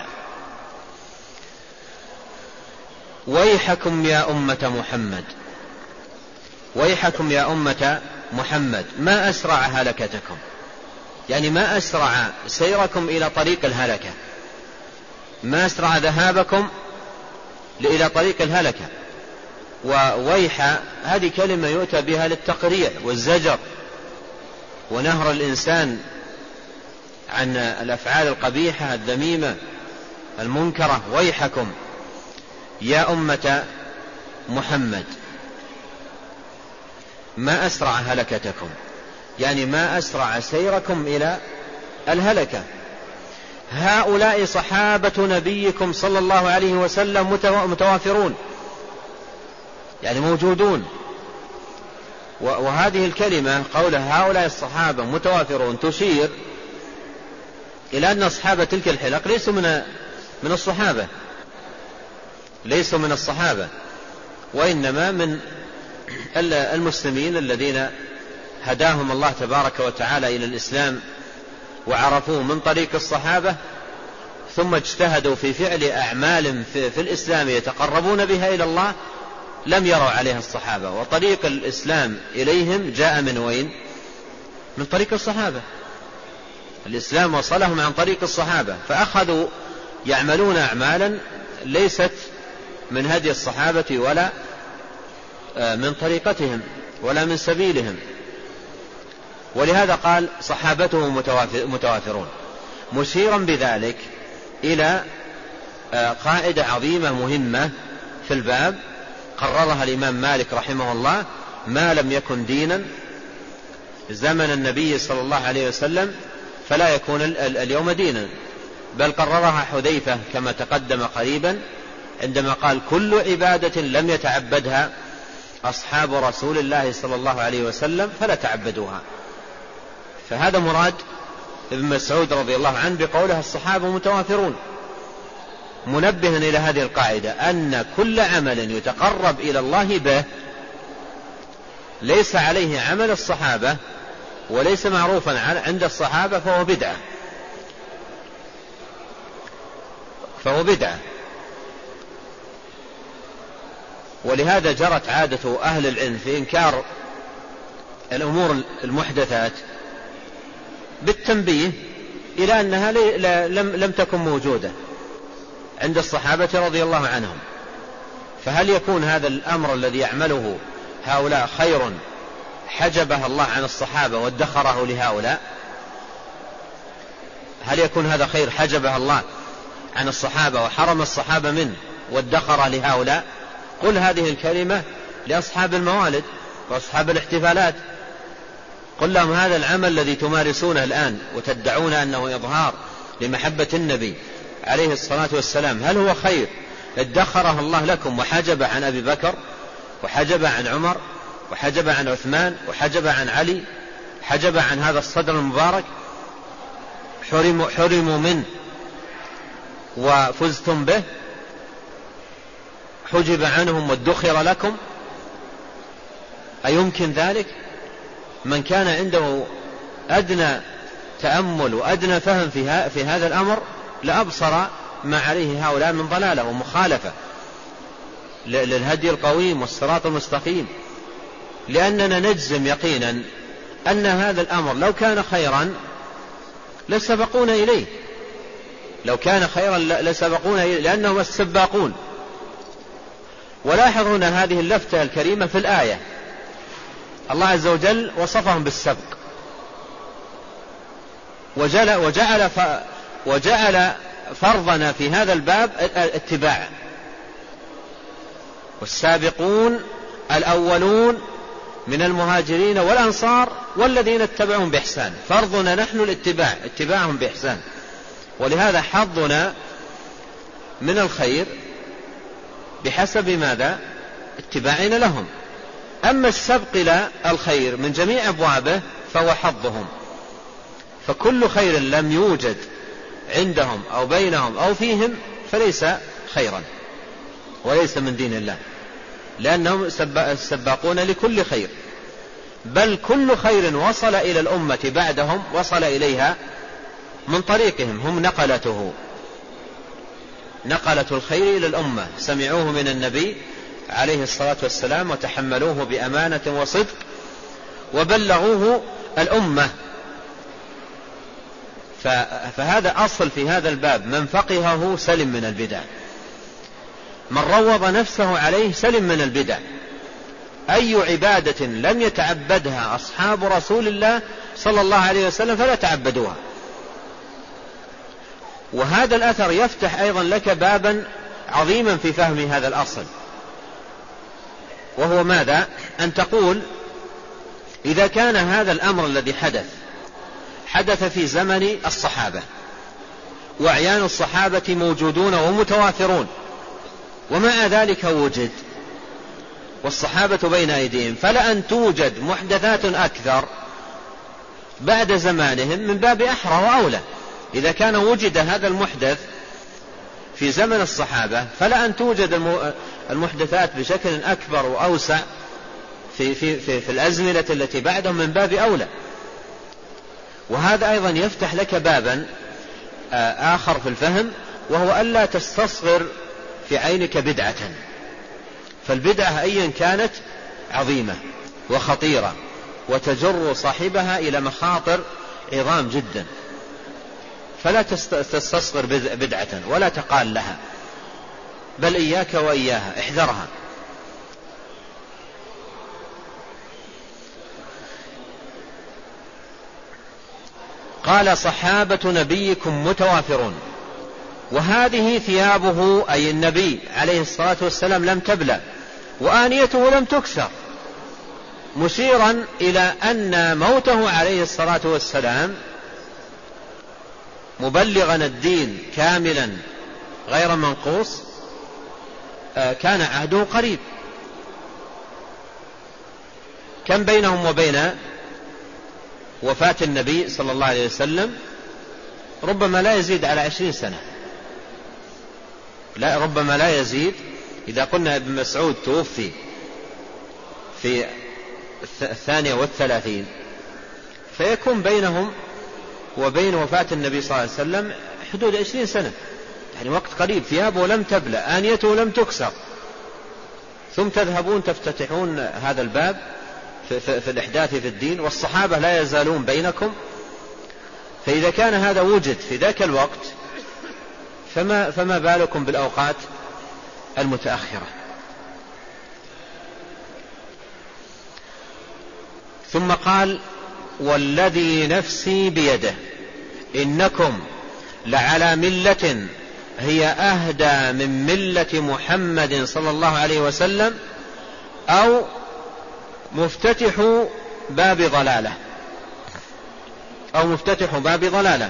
ويحكم يا أمة محمد، ويحكم يا أمة محمد، ما أسرع هلكتكم، يعني ما أسرع سيركم إلى طريق الهلكة، ما أسرع ذهابكم إلى طريق الهلكة. وويح هذه كلمة يؤتى بها للتقريع والزجر ونهر الإنسان عن الأفعال القبيحة الذميمة المنكرة. ويحكم يا أمة محمد ما أسرع هلكتكم، يعني ما أسرع سيركم إلى الهلكة. هؤلاء صحابة نبيكم صلى الله عليه وسلم متوافرون، يعني موجودون. وهذه الكلمة قول هؤلاء الصحابة متوافرون تشير إلى أن أصحاب تلك الحلق ليسوا من الصحابة، وإنما من المسلمين الذين هداهم الله تبارك وتعالى إلى الإسلام وعرفوه من طريق الصحابة، ثم اجتهدوا في فعل أعمال في الإسلام يتقربون بها إلى الله لم يروا عليها الصحابة. وطريق الإسلام إليهم جاء من وين؟ من طريق الصحابة. الإسلام وصلهم عن طريق الصحابة، فأخذوا يعملون أعمالا ليست من هدي الصحابة ولا من طريقتهم ولا من سبيلهم. ولهذا قال صحابته متوافرون، مشيرا بذلك إلى قاعدة عظيمة مهمة في الباب قررها الإمام مالك رحمه الله: ما لم يكن دينا زمن النبي صلى الله عليه وسلم فلا يكون اليوم دينا. بل قررها حذيفة كما تقدم قريبا عندما قال: كل عبادة لم يتعبدها أصحاب رسول الله صلى الله عليه وسلم فلا تعبدوها. فهذا مراد ابن مسعود رضي الله عنه بقوله الصحابة متوافرون، منبها إلى هذه القاعدة أن كل عمل يتقرب إلى الله به ليس عليه عمل الصحابة وليس معروفا عند الصحابة فهو بدعة. ولهذا جرت عادة أهل العلم في إنكار الأمور المحدثات بالتنبيه إلى أنها لم تكن موجودة عند الصحابة رضي الله عنهم. فهل يكون هذا الأمر الذي يعمله هؤلاء خير حجبه الله عن الصحابة وادخره لهؤلاء؟ هل يكون هذا خير حجبه الله عن الصحابة وحرم الصحابة منه وادخره لهؤلاء؟ قل هذه الكلمة لأصحاب الموالد وأصحاب الاحتفالات، قل لهم هذا العمل الذي تمارسونه الآن وتدعون أنه إظهار لمحبة النبي عليه الصلاة والسلام، هل هو خير ادخره الله لكم وحجب عن أبي بكر وحجب عن عمر وحجب عن عثمان وحجب عن علي، حجب عن هذا الصدر المبارك، حرموا منه وفزتم به، حجب عنهم وادخر لكم؟ أيمكن ذلك؟ من كان عنده أدنى تأمل وأدنى فهم في هذا الأمر لأبصر ما عليه هؤلاء من ضلالة ومخالفة للهدي القويم والصراط المستقيم. لأننا نجزم يقينا أن هذا الأمر لو كان خيرا لسبقونا إليه، لو كان خيرا لسبقونا إليه لأنهم السباقون. ولاحظوا هنا هذه اللفتة الكريمة في الآية، الله عز وجل وصفهم بالسبق وجعل فرضنا في هذا الباب اتباع. والسابقون الأولون من المهاجرين والأنصار والذين اتبعهم بإحسان، فرضنا نحن الاتباع، اتباعهم بإحسان. ولهذا حظنا من الخير بحسب ماذا؟ اتباعنا لهم. أما السبق إلى الخير من جميع أبوابه فهو حظهم، فكل خير لم يوجد عندهم أو بينهم أو فيهم فليس خيرا وليس من دين الله، لأنهم السباقون لكل خير، بل كل خير وصل إلى الأمة بعدهم وصل إليها من طريقهم، هم نقلة الخير إلى الأمة، سمعوه من النبي عليه الصلاة والسلام وتحملوه بأمانة وصدق وبلغوه الأمة. فهذا أصل في هذا الباب، من فقهه سلم من البدع، من روض نفسه عليه سلم من البدع. أي عبادة لم يتعبدها أصحاب رسول الله صلى الله عليه وسلم فلا تعبدوها. وهذا الأثر يفتح أيضا لك بابا عظيما في فهم هذا الأصل، وهو ماذا؟ أن تقول إذا كان هذا الأمر الذي حدث في زمن الصحابة وأعيان الصحابة موجودون ومتوافرون، ومع ذلك وجد والصحابة بين أيديهم، فلأن توجد محدثات أكثر بعد زمانهم من باب أحرى وأولى. إذا كان وجد هذا المحدث في زمن الصحابة فلأن توجد المحدثات بشكل أكبر وأوسع في الأزمنة التي بعدهم من باب أولى. وهذا أيضا يفتح لك بابا آخر في الفهم، وهو ألا تستصغر في عينك بدعة، فالبدعة أيا كانت عظيمة وخطيرة وتجر صاحبها إلى مخاطر عظام جدا، فلا تستصغر بدعة ولا تقال لها، بل إياك وإياها، احذرها. قال صحابة نبيكم متوافرون، وهذه ثيابه أي النبي عليه الصلاة والسلام لم تبلى وآنيته لم تكسر، مشيرا إلى أن موته عليه الصلاة والسلام مبلغا الدين كاملا غير منقوص كان عهده قريب. كم بينهم وبين وفاة النبي صلى الله عليه وسلم ربما لا يزيد على 20 سنة، لا ربما لا يزيد. إذا قلنا ابن مسعود توفي في 32 فيكون بينهم وبين وفاة النبي صلى الله عليه وسلم حدود 20 سنة، يعني وقت قريب. ثيابه لم تبلى، آنيته لم تكسر، ثم تذهبون تفتتحون هذا الباب في الإحداث في الدين، والصحابة لا يزالون بينكم. فإذا كان هذا وجد في ذاك الوقت فما بالكم بالأوقات المتأخرة. ثم قال: والذي نفسي بيده إنكم لعلى ملة هي أهدى من ملة محمد صلى الله عليه وسلم، أو مفتتح باب ضلالة، أو مفتتح باب ضلالة.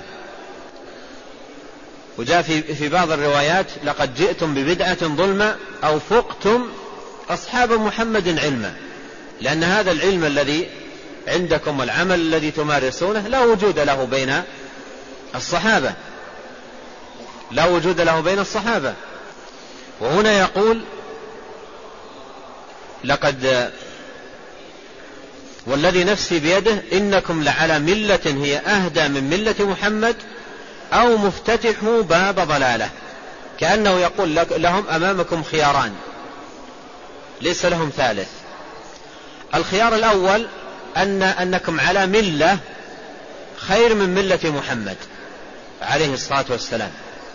وجاء في بعض الروايات: لقد جئتم ببدعة ظلمة أو فقتم أصحاب محمد علما، لأن هذا العلم الذي عندكم والعمل الذي تمارسونه لا وجود له بين الصحابة، لا وجود له بين الصحابة. وهنا يقول: لقد والذي نفسي بيده إنكم لعلى ملة هي أهدى من ملة محمد، أو مفتتح باب ضلالة. كأنه يقول لهم: أمامكم خياران ليس لهم ثالث. الخيار الأول أنكم على ملة خير من ملة محمد عليه الصلاة والسلام.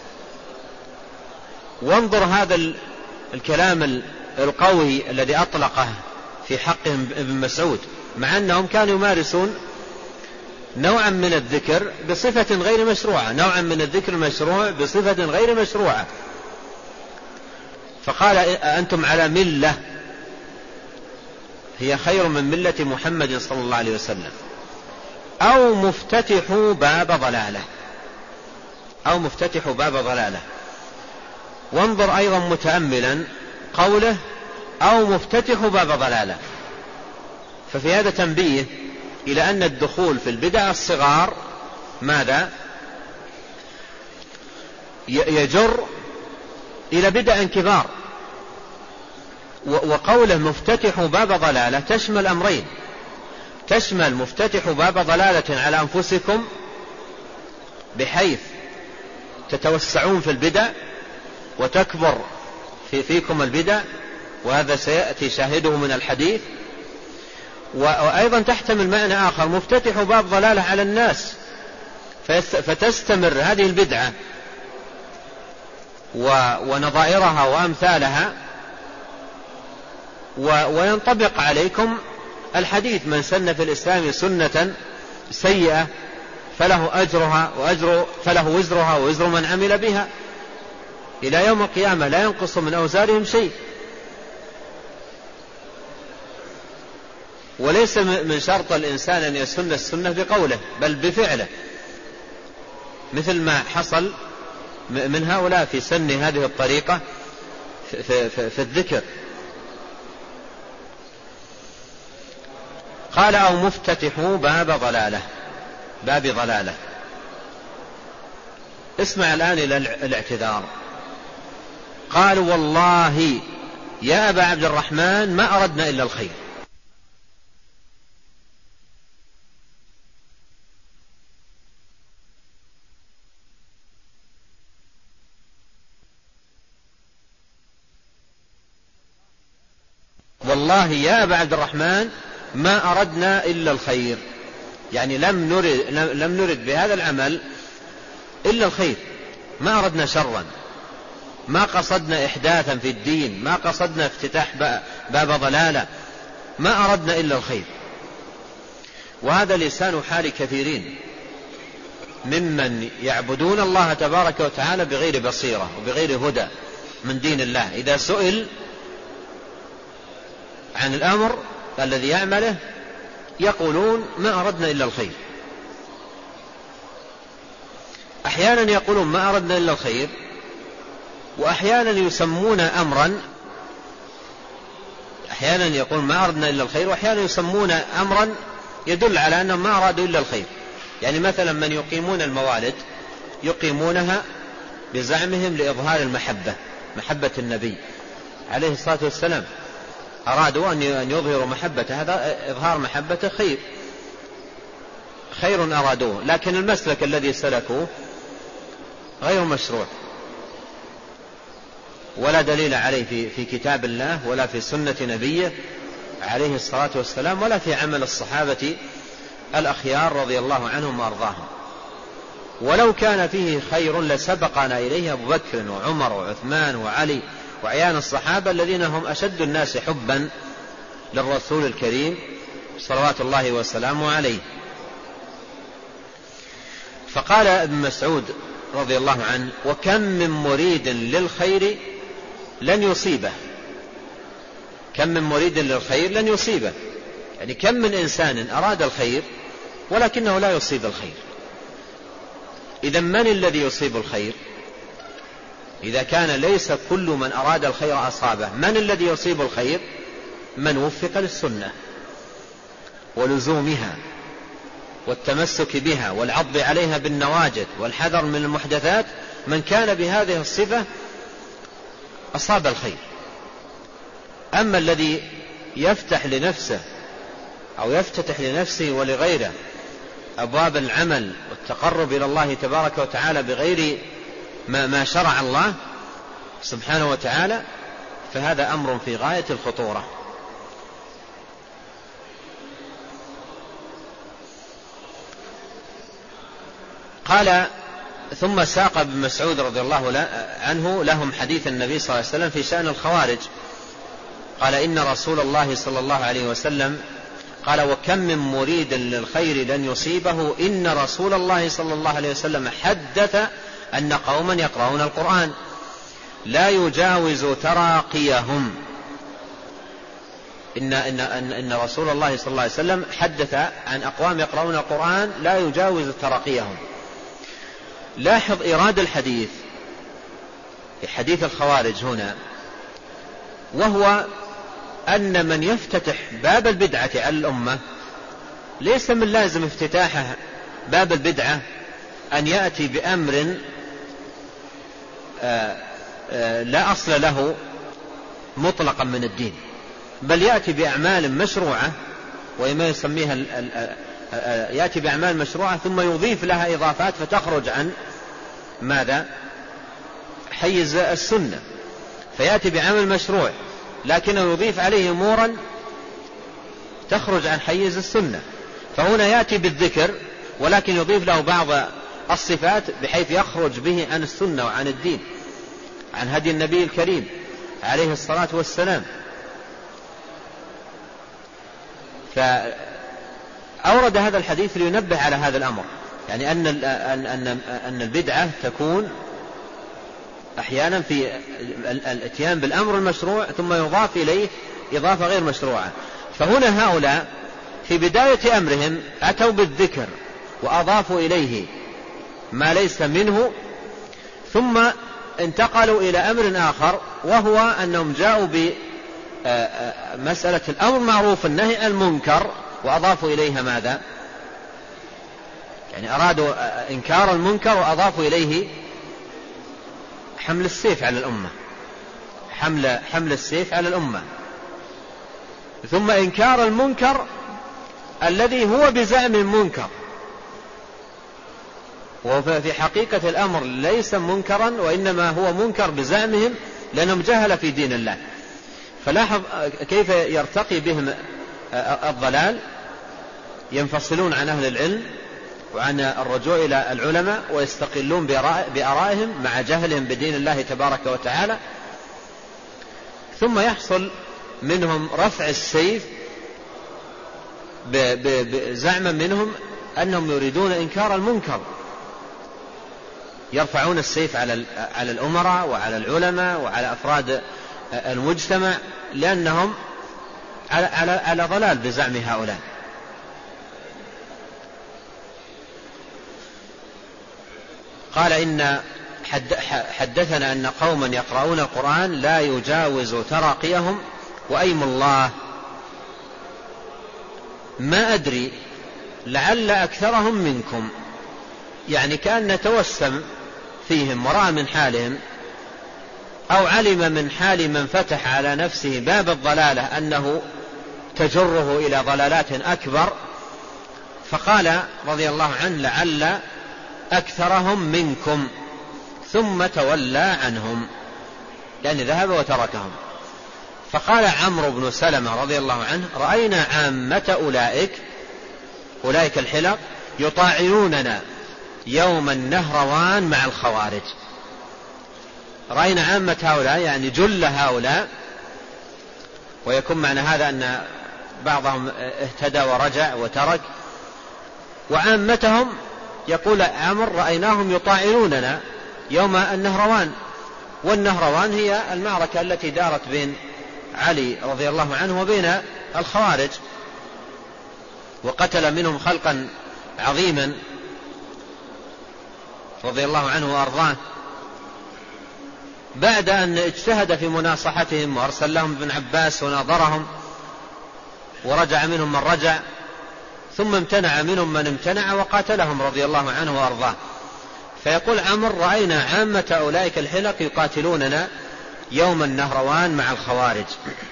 وانظر هذا الكلام القوي الذي أطلقه في حقهم ابن مسعود، مع أنهم كانوا يمارسون نوعا من الذكر بصفة غير مشروعة، نوعا من الذكر مشروع بصفة غير مشروعة. فقال: أنتم على ملة هي خير من ملة محمد صلى الله عليه وسلم، أو مفتتح باب ضلالة، أو مفتتح باب ضلالة. وانظر أيضا متأملا قوله: أو مفتتح باب ضلالة. ففي هذا تنبيه إلى أن الدخول في البدع الصغار ماذا؟ يجر إلى بدع كبار. وقوله مفتتح باب ضلالة تشمل أمرين: تشمل مفتتح باب ضلالة على أنفسكم بحيث تتوسعون في البدع وتكبر فيكم البدع، وهذا سيأتي شاهده من الحديث. وأيضا تحتمل معنى آخر: مفتتح باب ضلالة على الناس فتستمر هذه البدعة ونظائرها وأمثالها، وينطبق عليكم الحديث: من سن في الإسلام سنة سيئة فله أجرها فله وزرها ووزر من عمل بها إلى يوم القيامة لا ينقص من أوزارهم شيء. وليس من شرط الإنسان أن يسن السنة بقوله بل بفعله، مثل ما حصل من هؤلاء في سن هذه الطريقة في الذكر. قال: أو مفتتحوا باب ضلالة. اسمع الآن إلى الاعتذار. قالوا: والله يا أبا عبد الرحمن ما أردنا إلا الخير. والله يا أبا عبد الرحمن ما أردنا إلا الخير، يعني لم نرد بهذا العمل إلا الخير، ما أردنا شرا، ما قصدنا إحداثا في الدين، ما قصدنا افتتاح باب ضلالة، ما أردنا إلا الخير. وهذا لسان حال كثيرين ممن يعبدون الله تبارك وتعالى بغير بصيرة وبغير هدى من دين الله. إذا سئل عن الأمر الذي يعمله يقولون ما أردنا إلا الخير. أحيانا يقولون ما أردنا إلا الخير، وأحيانا يسمون أمرا، أحيانا يقول ما أردنا إلا الخير، وأحيانا يسمون أمرا يدل على أنهم ما أرادوا إلا الخير. يعني مثلا من يقيمون الموالد يقيمونها بزعمهم لإظهار المحبة، محبة النبي عليه الصلاة والسلام، أرادوا أن يظهروا محبة، هذا إظهار محبة خير أرادوه، لكن المسلك الذي سلكوه غير مشروع ولا دليل عليه في كتاب الله ولا في سنة نبيه عليه الصلاة والسلام ولا في عمل الصحابة الأخيار رضي الله عنهم وأرضاهم. ولو كان فيه خير لسبقنا إليه أبو بكر وعمر وعثمان وعلي وعيان الصحابة الذين هم أشد الناس حبا للرسول الكريم صلوات الله وسلامه عليه. فقال ابن مسعود رضي الله عنه: وكم من مريد للخير لن يصيبه. كم من مريد للخير لن يصيبه، يعني كم من إنسان أراد الخير ولكنه لا يصيب الخير. إذا من الذي يصيب الخير؟ إذا كان ليس كل من أراد الخير أصابه، من الذي يصيب الخير؟ من وفق للسنة ولزومها والتمسك بها والعض عليها بالنواجذ والحذر من المحدثات، من كان بهذه الصفة أصاب الخير. أما الذي يفتح لنفسه أو يفتتح لنفسه ولغيره أبواب العمل والتقرب إلى الله تبارك وتعالى بغير ما شرع الله سبحانه وتعالى، فهذا أمر في غاية الخطورة. قال: ثم ساق ابن مسعود رضي الله عنه لهم حديث النبي صلى الله عليه وسلم في شأن الخوارج. قال: إن رسول الله صلى الله عليه وسلم قال: وكم من مريد للخير لن يصيبه، إن رسول الله صلى الله عليه وسلم حدث أن قوما يقرؤون القرآن لا يجاوز تراقيهم. إن رسول الله صلى الله عليه وسلم حدث عن أقوام يقرؤون القرآن لا يجاوز تراقيهم. لاحظ إيراد الحديث في حديث الخوارج هنا، وهو أن من يفتتح باب البدعة على الأمة ليس من لازم افتتاحه باب البدعة أن يأتي بأمر لا أصل له مطلقا من الدين، بل يأتي بأعمال مشروعة، وما يسميها يأتي بأعمال مشروعة ثم يضيف لها إضافات فتخرج عن ماذا؟ حيز السنة. فيأتي بعمل مشروع لكنه يضيف عليه أمورا تخرج عن حيز السنة. فهنا يأتي بالذكر ولكن يضيف له بعض الصفات بحيث يخرج به عن السنة وعن الدين، عن هدي النبي الكريم عليه الصلاة والسلام. فأورد هذا الحديث لينبه على هذا الأمر، يعني أن البدعة تكون أحيانا في الاتيان بالأمر المشروع ثم يضاف إليه إضافة غير مشروعة. فهنا هؤلاء في بداية أمرهم أتوا بالذكر وأضافوا إليه ما ليس منه، ثم انتقلوا إلى أمر آخر، وهو أنهم جاءوا بمسألة الأمر معروف النهي عن المنكر وأضافوا إليها ماذا؟ يعني أرادوا إنكار المنكر وأضافوا إليه حمل السيف على الأمة، حمل السيف على الأمة. ثم إنكار المنكر الذي هو بزعم المنكر، وفي حقيقة الأمر ليس منكرا وإنما هو منكر بزعمهم لأنهم جهل في دين الله. فلاحظ كيف يرتقي بهم الضلال، ينفصلون عن أهل العلم وعن الرجوع إلى العلماء ويستقلون بآرائهم مع جهلهم بدين الله تبارك وتعالى، ثم يحصل منهم رفع السيف بزعما منهم أنهم يريدون إنكار المنكر، يرفعون السيف على الأمراء وعلى العلماء وعلى أفراد المجتمع لأنهم على ضلال بزعم هؤلاء. قال: إن حدثنا أن قوما يقرؤون القرآن لا يجاوز تراقيهم وأيم الله. ما أدري لعل أكثرهم منكم، يعني كأن توسم فيهم ورأى من حالهم أو علم من حال من فتح على نفسه باب الضلالة أنه تجره إلى ضلالات أكبر، فقال رضي الله عنه لعل أكثرهم منكم، ثم تولى عنهم، يعني ذهب وتركهم. فقال عمرو بن سلمة رضي الله عنه رأينا عامة أولئك الحلق يطاعنوننا يوم النهروان مع الخوارج. رأينا عامة هؤلاء يعني جل هؤلاء، ويكون معنى هذا أن بعضهم اهتدى ورجع وترك، وعامتهم يقول عمرو رأيناهم يطاعنوننا يوم النهروان. والنهروان هي المعركة التي دارت بين علي رضي الله عنه وبين الخوارج، وقتل منهم خلقا عظيما رضي الله عنه وأرضاه، بعد أن اجتهد في مناصحتهم وأرسل لهم ابن عباس وناظرهم، ورجع منهم من رجع، ثم امتنع منهم من امتنع وقاتلهم رضي الله عنه وأرضاه. فيقول عمرو رأينا عامة أولئك الحلق يقاتلوننا يوم النهروان مع الخوارج.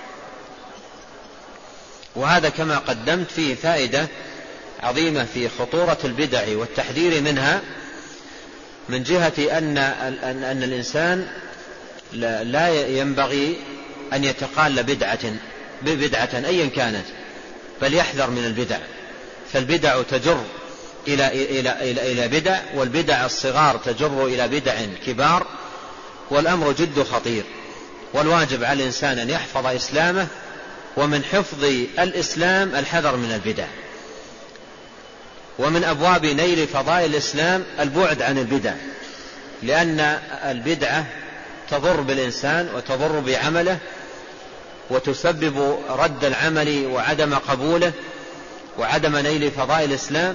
وهذا كما قدمت فيه فائدة عظيمة في خطورة البدع والتحذير منها، من جهة أن الإنسان لا ينبغي أن يتقال ببدعة أيا كانت، بل يحذر من البدع، فالبدع تجر إلى بدع، والبدع الصغار تجر إلى بدع كبار، والأمر جد خطير. والواجب على الإنسان أن يحفظ إسلامه، ومن حفظ الإسلام الحذر من البدع. ومن أبواب نيل فضائل الإسلام البعد عن البدع، لأن البدعة تضر بالإنسان وتضر بعمله، وتسبب رد العمل وعدم قبوله وعدم نيل فضائل الإسلام.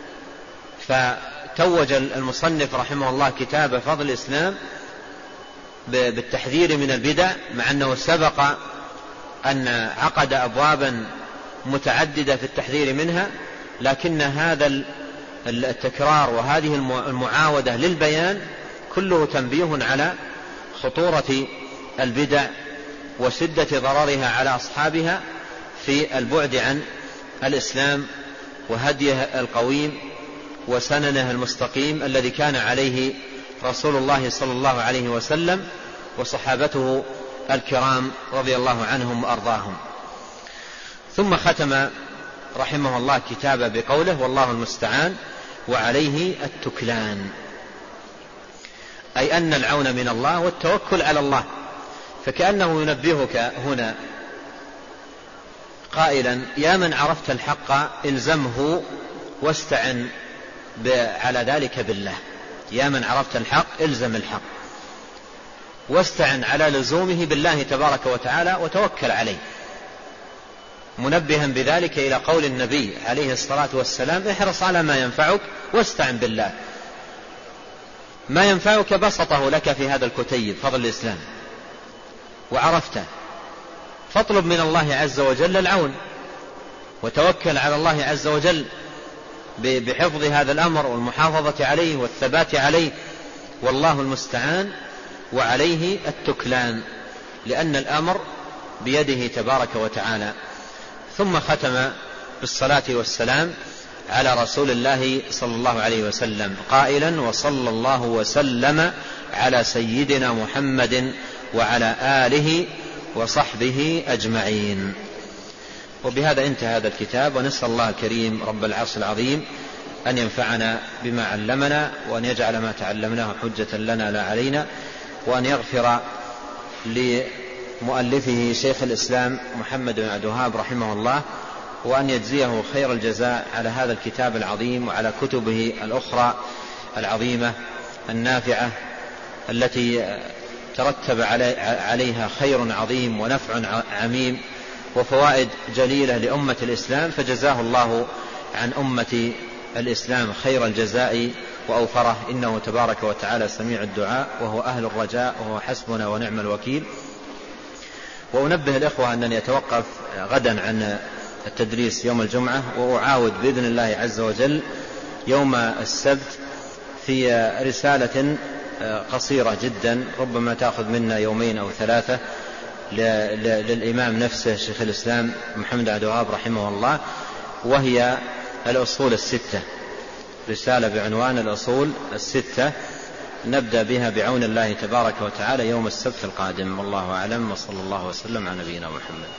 فتوج المصنف رحمه الله كتاب فضل الإسلام بالتحذير من البدع، مع أنه سبق أن عقد أبوابا متعددة في التحذير منها، لكن هذا التكرار وهذه المعاودة للبيان كله تنبيه على خطورة البدع وشدة ضررها على أصحابها في البعد عن الإسلام وهديه القويم وسننه المستقيم الذي كان عليه رسول الله صلى الله عليه وسلم وصحابته الكرام رضي الله عنهم وأرضاهم. ثم ختم رحمه الله كتابه بقوله والله المستعان وعليه التكلان، أي أن العون من الله والتوكل على الله. فكأنه ينبهك هنا قائلا يا من عرفت الحق الزمه واستعن على ذلك بالله. يا من عرفت الحق الزم الحق واستعن على لزومه بالله تبارك وتعالى وتوكل عليه، منبها بذلك إلى قول النبي عليه الصلاة والسلام احرص على ما ينفعك واستعن بالله. ما ينفعك بسطه لك في هذا الكتيب فضل الإسلام وعرفته، فاطلب من الله عز وجل العون وتوكل على الله عز وجل بحفظ هذا الأمر والمحافظة عليه والثبات عليه. والله المستعان وعليه التكلان، لأن الأمر بيده تبارك وتعالى. ثم ختم بالصلاة والسلام على رسول الله صلى الله عليه وسلم قائلا وصلى الله وسلم على سيدنا محمد وعلى آله وصحبه أجمعين. وبهذا انتهى هذا الكتاب، ونسأل الله الكريم رب العرش العظيم أن ينفعنا بما علمنا، وأن يجعل ما تعلمناه حجة لنا لا علينا، وأن يغفر لمؤلفه شيخ الإسلام محمد بن عبد الوهاب رحمه الله، وأن يجزيه خير الجزاء على هذا الكتاب العظيم وعلى كتبه الأخرى العظيمة النافعة التي ترتب عليها خير عظيم ونفع عميم وفوائد جليلة لأمة الإسلام. فجزاه الله عن أمة الإسلام خير الجزاء وأوفره، إنه تبارك وتعالى سميع الدعاء وهو أهل الرجاء وهو حسبنا ونعم الوكيل. وأنبه الإخوة أنني أتوقف غدا عن التدريس يوم الجمعة، وأعاود بإذن الله عز وجل يوم السبت في رسالة قصيرة جدا ربما تأخذ منا يومين أو ثلاثة للإمام نفسه شيخ الإسلام محمد عبد الوهاب رحمه الله، وهي الأصول الستة، رسالة بعنوان الأصول الستة، نبدأ بها بعون الله تبارك وتعالى يوم السبت القادم. والله أعلم، وصلى الله وسلم على نبينا محمد.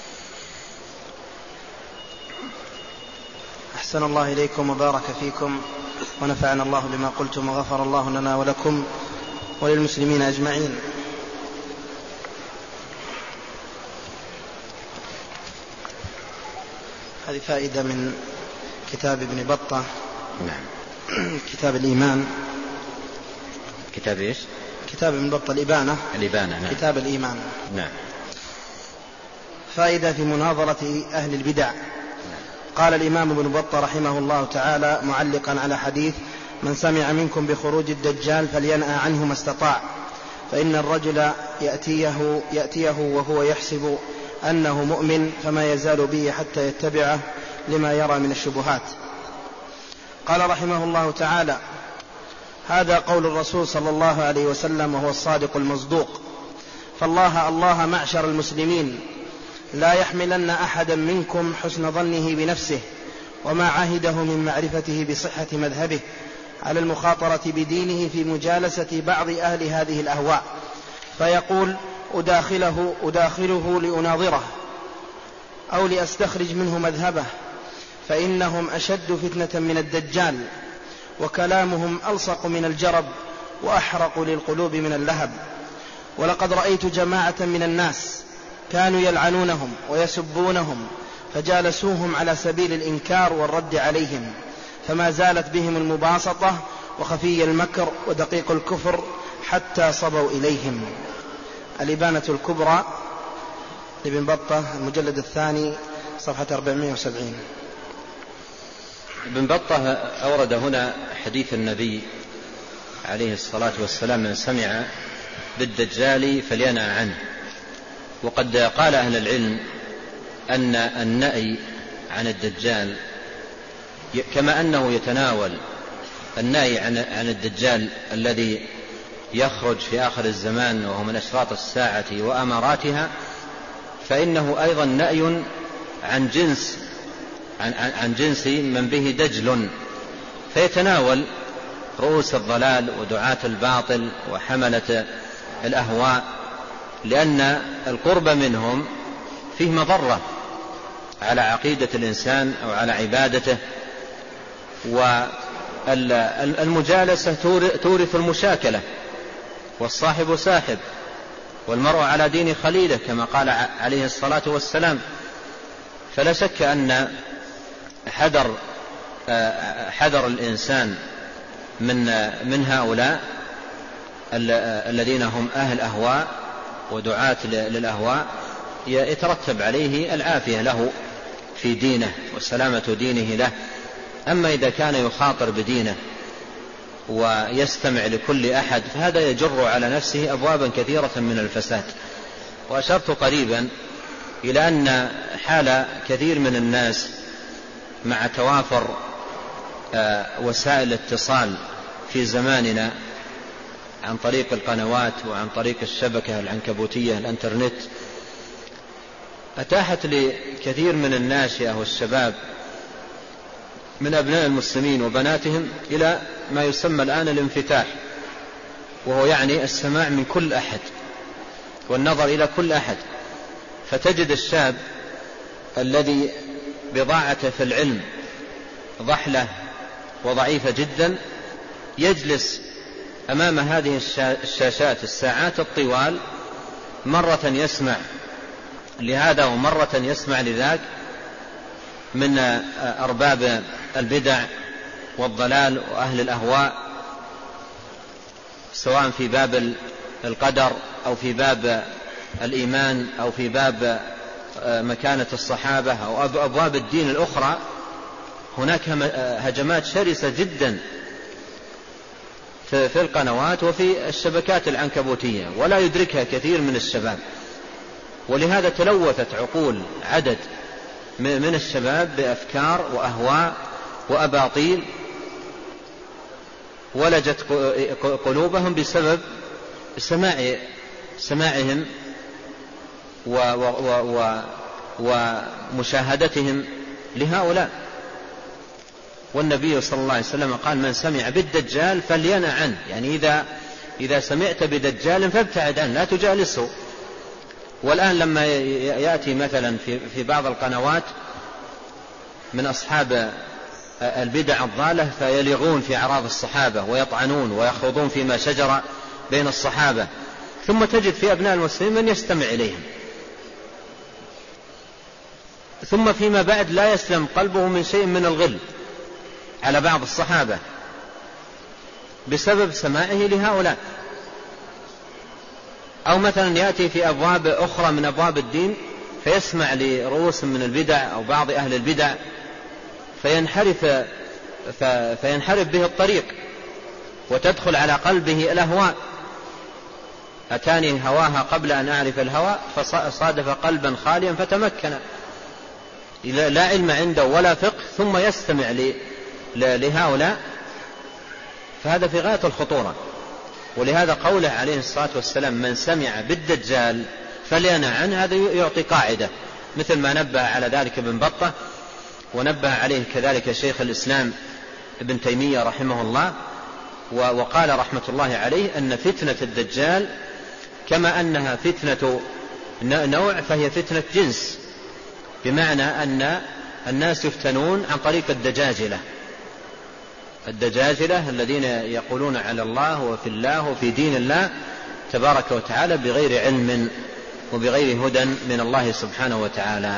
أحسن الله إليكم وبارك فيكم، ونفعنا الله بما قلتم، وغفر الله لنا ولكم وللمسلمين أجمعين. هذه فائدة من كتاب ابن بطة. نعم. كتاب الإيمان. كتاب إيش؟ كتاب ابن بطة الإبانة. الإبانة. نعم. كتاب الإيمان. نعم. فائدة في مناظرة أهل البدع. قال الإمام ابن بطة رحمه الله تعالى معلقا على حديث: من سمع منكم بخروج الدجال فلينأى عنه ما استطاع، فإن الرجل يأتيه وهو يحسب أنه مؤمن، فما يزال به حتى يتبعه لما يرى من الشبهات. قال رحمه الله تعالى: هذا قول الرسول صلى الله عليه وسلم، وهو الصادق المصدوق. فالله معشر المسلمين لا يحملن أحدا منكم حسن ظنه بنفسه وما عهده من معرفته بصحة مذهبه على المخاطرة بدينه في مجالسة بعض أهل هذه الأهواء، فيقول: أداخله لأناظره أو لأستخرج منه مذهبه، فإنهم أشد فتنة من الدجال، وكلامهم ألصق من الجرب وأحرق للقلوب من اللهب. ولقد رأيت جماعة من الناس كانوا يلعنونهم ويسبونهم، فجالسوهم على سبيل الإنكار والرد عليهم، فما زالت بهم المباسطة وخفي المكر ودقيق الكفر حتى صبوا إليهم. الإبانة الكبرى لابن بطة، المجلد الثاني، صفحة 470. ابن بطة أورد هنا حديث النبي عليه الصلاة والسلام: من سمع بالدجال فلينأى عنه. وقد قال أهل العلم أن النأي عن الدجال كما أنه يتناول النأي عن الدجال الذي يخرج في آخر الزمان وهو من أشراط الساعة وأماراتها، فإنه أيضا نأي عن جنس من به دجل، فيتناول رؤوس الضلال ودعاة الباطل وحملة الأهواء، لأن القرب منهم فيه مضرة على عقيدة الإنسان أو على عبادته، والمجالسة تورث المشاكلة، والصاحب ساحب، والمرء على دين خليله كما قال عليه الصلاة والسلام. فلا شك أن حذر الإنسان من هؤلاء الذين هم أهل أهواء ودعاة للأهواء يترتب عليه العافية له في دينه وسلامة دينه له. أما إذا كان يخاطر بدينه ويستمع لكل أحد فهذا يجر على نفسه أبوابا كثيرة من الفساد. وأشرت قريبا إلى أن حال كثير من الناس مع توافر وسائل الاتصال في زماننا عن طريق القنوات وعن طريق الشبكة العنكبوتية الانترنت، أتاحت لكثير من الناشئة والشباب من أبناء المسلمين وبناتهم إلى ما يسمى الآن الانفتاح، وهو يعني السماع من كل أحد والنظر إلى كل أحد. فتجد الشاب الذي بضاعته في العلم ضحلة وضعيفة جدا يجلس أمام هذه الشاشات الساعات الطوال، مرة يسمع لهذا ومرة يسمع لذاك من أرباب البدع والضلال وأهل الأهواء، سواء في باب القدر أو في باب الإيمان أو في باب مكانة الصحابة أو أبواب الدين الأخرى. هناك هجمات شرسة جدا في القنوات وفي الشبكات العنكبوتية ولا يدركها كثير من الشباب، ولهذا تلوثت عقول عدد من الشباب بأفكار وأهواء وأباطيل ولجت قلوبهم بسبب سماعهم ومشاهدتهم لهؤلاء. والنبي صلى الله عليه وسلم قال: من سمع بالدجال فلينأ عنه، يعني إذا سمعت بدجال فابتعد عنه، لا تجالسه. والآن لما يأتي مثلا في بعض القنوات من أصحاب البدع الضالة فيلغون في أعراض الصحابة ويطعنون ويخوضون فيما شجر بين الصحابة، ثم تجد في أبناء المسلمين من يستمع إليهم، ثم فيما بعد لا يسلم قلبه من شيء من الغل على بعض الصحابة بسبب سماعه لهؤلاء. أو مثلا يأتي في أبواب أخرى من أبواب الدين فيسمع لرؤوس من البدع أو بعض أهل البدع فينحرف به الطريق وتدخل على قلبه الأهواء. أتاني هواها قبل أن أعرف الهوى فصادف قلبا خاليا فتمكن، لا علم عنده ولا فقه ثم يستمع لهؤلاء، فهذا في غاية الخطورة. ولهذا قوله عليه الصلاة والسلام: من سمع بالدجال فلينأ عنه، هذا يعطي قاعدة، مثل ما نبه على ذلك ابن بطة ونبه عليه كذلك شيخ الإسلام ابن تيمية رحمه الله، وقال رحمة الله عليه أن فتنة الدجال كما أنها فتنة نوع فهي فتنة جنس، بمعنى أن الناس يفتنون عن طريق الدجاجلة الذين يقولون على الله وفي الله وفي دين الله تبارك وتعالى بغير علم وبغير هدى من الله سبحانه وتعالى.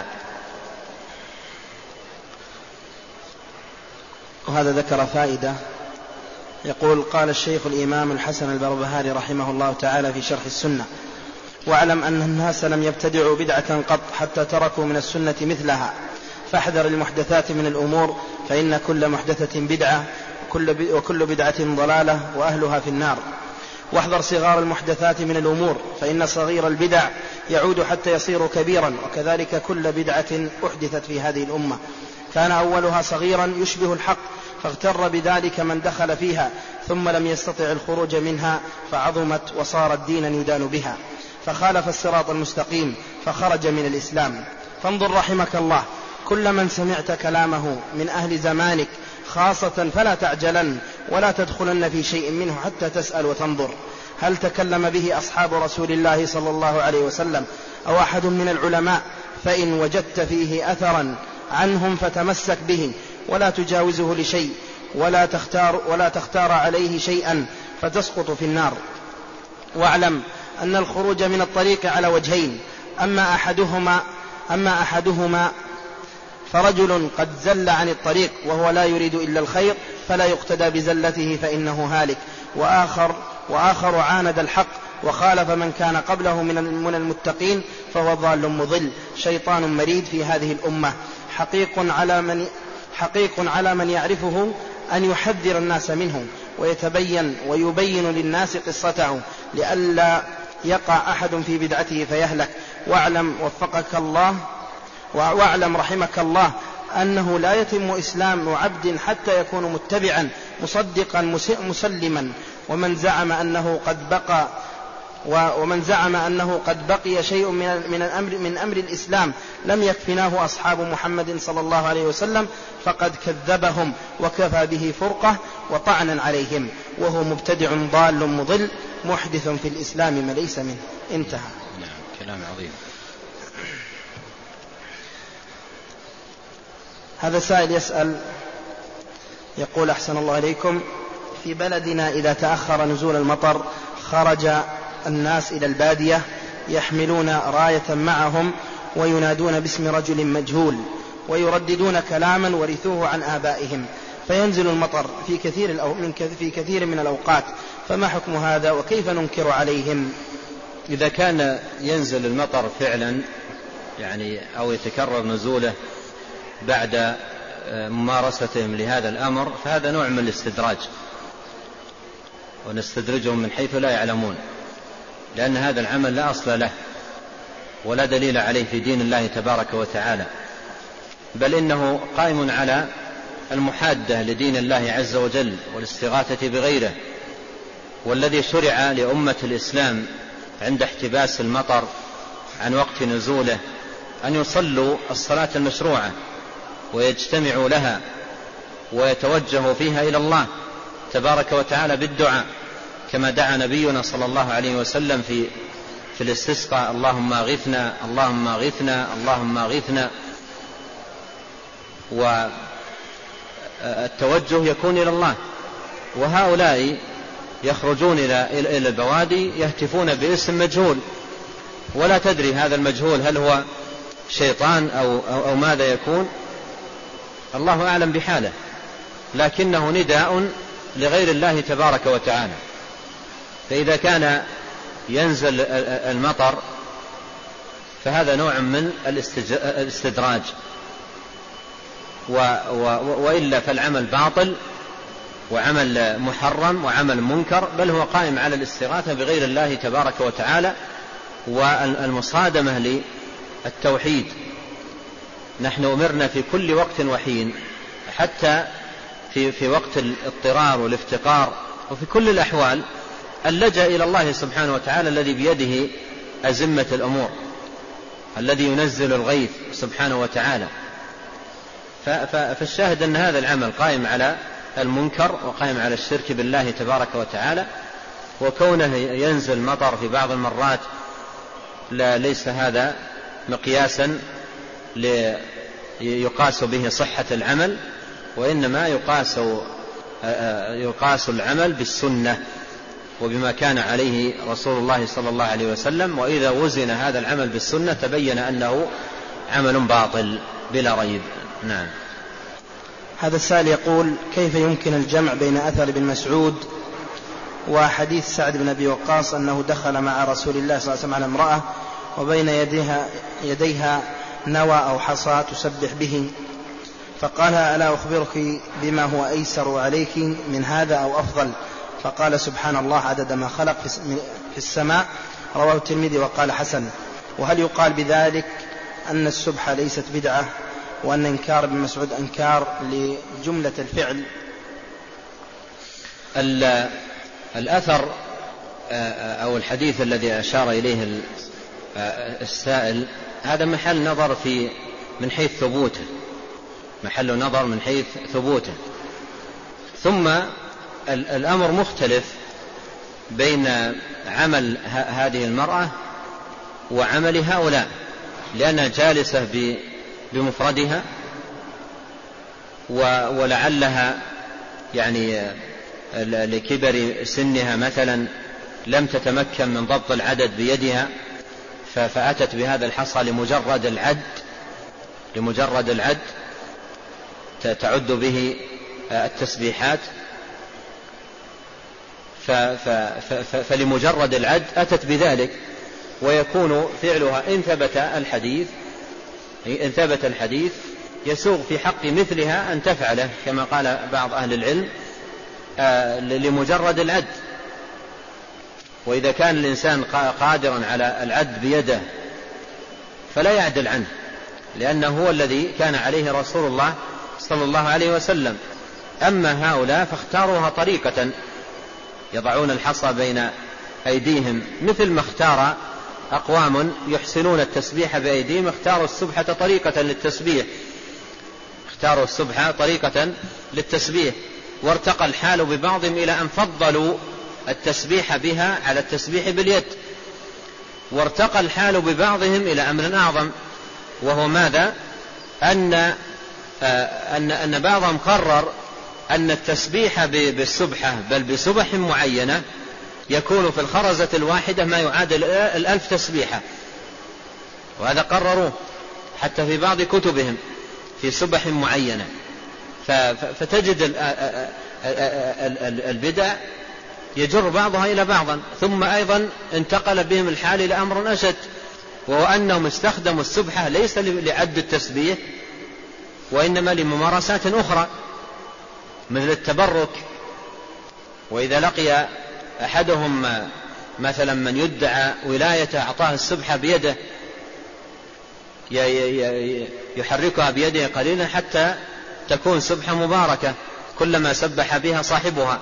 وهذا ذكر فائدة، يقول: قال الشيخ الإمام الحسن البربهاري رحمه الله تعالى في شرح السنة: واعلم أن الناس لم يبتدعوا بدعة قط حتى تركوا من السنة مثلها، فاحذر المحدثات من الأمور، فإن كل محدثة بدعة وكل بدعة ضلالة وأهلها في النار. واحذر صغار المحدثات من الأمور، فإن صغير البدع يعود حتى يصير كبيرا، وكذلك كل بدعة أحدثت في هذه الأمة كان أولها صغيرا يشبه الحق، فاغتر بذلك من دخل فيها ثم لم يستطع الخروج منها، فعظمت وصارت دينا يدان بها، فخالف الصراط المستقيم فخرج من الإسلام. فانظر رحمك الله كل من سمعت كلامه من أهل زمانك خاصة فلا تعجلن ولا تدخلن في شيء منه حتى تسأل وتنظر هل تكلم به أصحاب رسول الله صلى الله عليه وسلم أو أحد من العلماء، فإن وجدت فيه أثرا عنهم فتمسك به ولا تجاوزه لشيء ولا تختار عليه شيئا فتسقط في النار. واعلم أن الخروج من الطريق على وجهين: أما أحدهما فرجل قد زل عن الطريق وهو لا يريد إلا الخير فلا يقتدى بزلته فإنه هالك، وآخر عاند الحق وخالف من كان قبله من المتقين فهو ضال مضل شيطان مريد في هذه الأمة. حقيق على من يعرفه أن يحذر الناس منه ويبين للناس قصته لئلا يقع أحد في بدعته فيهلك. واعلم رحمك الله أنه لا يتم إسلام عبد حتى يكون متبعا مصدقا مسلما، ومن زعم أنه قد بقي شيء من أمر الإسلام لم يكفناه أصحاب محمد صلى الله عليه وسلم فقد كذبهم وكفى به فرقة وطعنا عليهم، وهو مبتدع ضال مضل محدث في الإسلام ما ليس منه. انتهى. نعم، كلام عظيم. هذا سائل يسأل يقول: أحسن الله إليكم، في بلدنا إذا تأخر نزول المطر خرج الناس إلى البادية يحملون راية معهم وينادون باسم رجل مجهول ويرددون كلاما ورثوه عن آبائهم، فينزل المطر في كثير من الأوقات، فما حكم هذا وكيف ننكر عليهم؟ إذا كان ينزل المطر فعلا أو يتكرر نزوله بعد ممارستهم لهذا الأمر فهذا نوع من الاستدراج، ونستدرجهم من حيث لا يعلمون، لأن هذا العمل لا أصل له ولا دليل عليه في دين الله تبارك وتعالى. بل إنه قائم على المحادة لدين الله عز وجل والاستغاثة بغيره. والذي شرع لأمة الإسلام عند احتباس المطر عن وقت نزوله أن يصلوا الصلاة المشروعة ويجتمعوا لها ويتوجهوا فيها إلى الله تبارك وتعالى بالدعاء، كما دعا نبينا صلى الله عليه وسلم في الاستسقاء: اللهم اغثنا اللهم اغثنا اللهم اغثنا. والتوجه يكون إلى الله. وهؤلاء يخرجون إلى البوادي يهتفون باسم مجهول، ولا تدري هذا المجهول هل هو شيطان أو ماذا يكون، الله أعلم بحاله، لكنه نداء لغير الله تبارك وتعالى. فإذا كان ينزل المطر فهذا نوع من الاستدراج، وإلا فالعمل باطل وعمل محرم وعمل منكر، بل هو قائم على الاستغاثة بغير الله تبارك وتعالى والمصادمة للتوحيد. نحن أمرنا في كل وقت وحين، حتى في وقت الاضطرار والافتقار وفي كل الأحوال، اللجأ إلى الله سبحانه وتعالى الذي بيده أزمة الأمور، الذي ينزل الغيث سبحانه وتعالى. فالشاهد أن هذا العمل قائم على المنكر وقائم على الشرك بالله تبارك وتعالى. وكونه ينزل مطر في بعض المرات ليس هذا مقياسا يقاس به صحة العمل، وإنما يقاس العمل بالسنة وبما كان عليه رسول الله صلى الله عليه وسلم. وإذا وزن هذا العمل بالسنة تبين أنه عمل باطل بلا ريب. نعم. هذا السائل يقول: كيف يمكن الجمع بين أثر ابن مسعود وحديث سعد بن أبي وقاص أنه دخل مع رسول الله صلى الله عليه وسلم على امرأة وبين يديها نوى أو حصى تسبح به، فقال: ألا أخبرك بما هو أيسر عليك من هذا أو أفضل؟ فقال: سبحان الله عدد ما خلق في السماء. رواه الترمذي وقال حسن. وهل يقال بذلك أن السبحة ليست بدعة، وأن إنكار ابن مسعود أنكار لجملة الفعل؟ الأثر أو الحديث الذي أشار إليه السائل هذا محل نظر من حيث ثبوته، محل نظر من حيث ثبوته. ثم الأمر مختلف بين عمل هذه المرأة وعمل هؤلاء، لأنها جالسة بمفردها، ولعلها يعني لكبر سنها مثلا لم تتمكن من ضبط العدد بيدها، فأتت بهذا الحصى لمجرد العد تعد به التسبيحات، فلمجرد العد أتت بذلك. ويكون فعلها إن ثبت الحديث يسوغ في حق مثلها أن تفعله، كما قال بعض أهل العلم لمجرد العد. وإذا كان الإنسان قادرا على العد بيده فلا يعدل عنه، لأنه هو الذي كان عليه رسول الله صلى الله عليه وسلم. أما هؤلاء فاختاروها طريقة، يضعون الحصى بين أيديهم، مثل ما اختار أقوام يحسنون التسبيح بأيديهم، اختاروا السبحة طريقة للتسبيح، وارتقى الحال ببعضهم إلى أن فضلوا التسبيح بها على التسبيح باليد، وارتقى الحال ببعضهم إلى أمر أعظم، وهو ماذا؟ أن بعضهم قرر أن التسبيح بالسبحة بل بسبح معينة يكون في الخرزة الواحدة ما يعادل 1000 تسبيحة، وهذا قرروه حتى في بعض كتبهم في سبح معينة. فتجد البدع يجر بعضها إلى بعضا. ثم أيضا انتقل بهم الحال إلى أمر أشد، وهو أنهم استخدموا السبحة ليس لعد التسبيح، وإنما لممارسات أخرى مثل التبرك. وإذا لقي أحدهم مثلا من يدعى ولاية أعطاه السبحة بيده يحركها بيده قليلا حتى تكون سبحة مباركة كلما سبح بها صاحبها،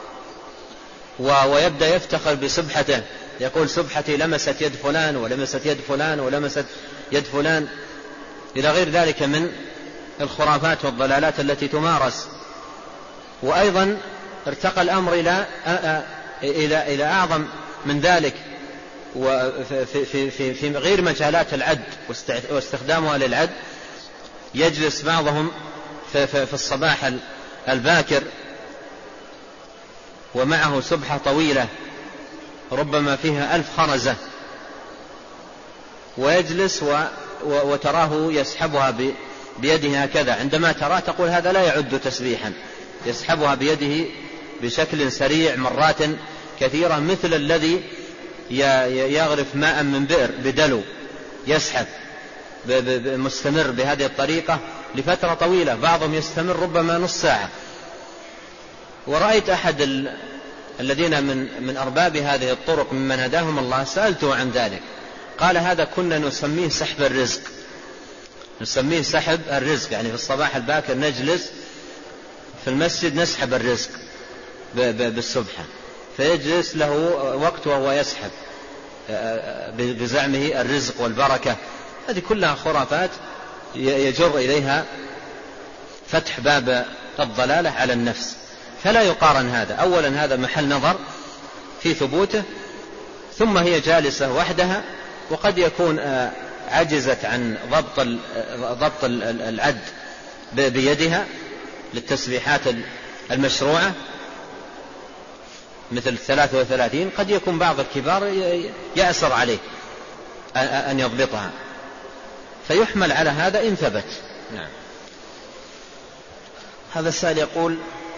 ويبدأ يفتخر بسبحته، يقول سبحتي لمست يد فلان ولمست يد فلان ولمست يد فلان، إلى غير ذلك من الخرافات والضلالات التي تمارس. وأيضا ارتقى الأمر إلى أعظم من ذلك، في غير مجالات العد واستخدامها للعد. يجلس بعضهم في الصباح الباكر ومعه سبحة طويلة ربما فيها 1000 خرزة، ويجلس وتراه يسحبها بيده هكذا، عندما تراه تقول هذا لا يعد تسبيحا، يسحبها بيده بشكل سريع مرات كثيرة، مثل الذي يغرف ماء من بئر بدلو، يسحب مستمر بهذه الطريقة لفترة طويلة، بعضهم يستمر ربما نص ساعة. ورأيت أحد الذين من أرباب هذه الطرق ممن هداهم الله سألته عن ذلك، قال هذا كنا نسميه سحب الرزق، نسميه سحب الرزق، يعني في الصباح الباكر نجلس في المسجد نسحب الرزق بالسبحة، فيجلس له وقت وهو يسحب بزعمه الرزق والبركة. هذه كلها خرافات يجر إليها فتح باب الضلالة على النفس، فلا يقارن هذا. أولا هذا محل نظر في ثبوته، ثم هي جالسة وحدها، وقد يكون عجزت عن ضبط العد بيدها للتسبيحات المشروعة مثل 33، قد يكون بعض الكبار يأسر عليه أن يضبطها، فيحمل على هذا إن ثبت. نعم. هذا السائل يقول: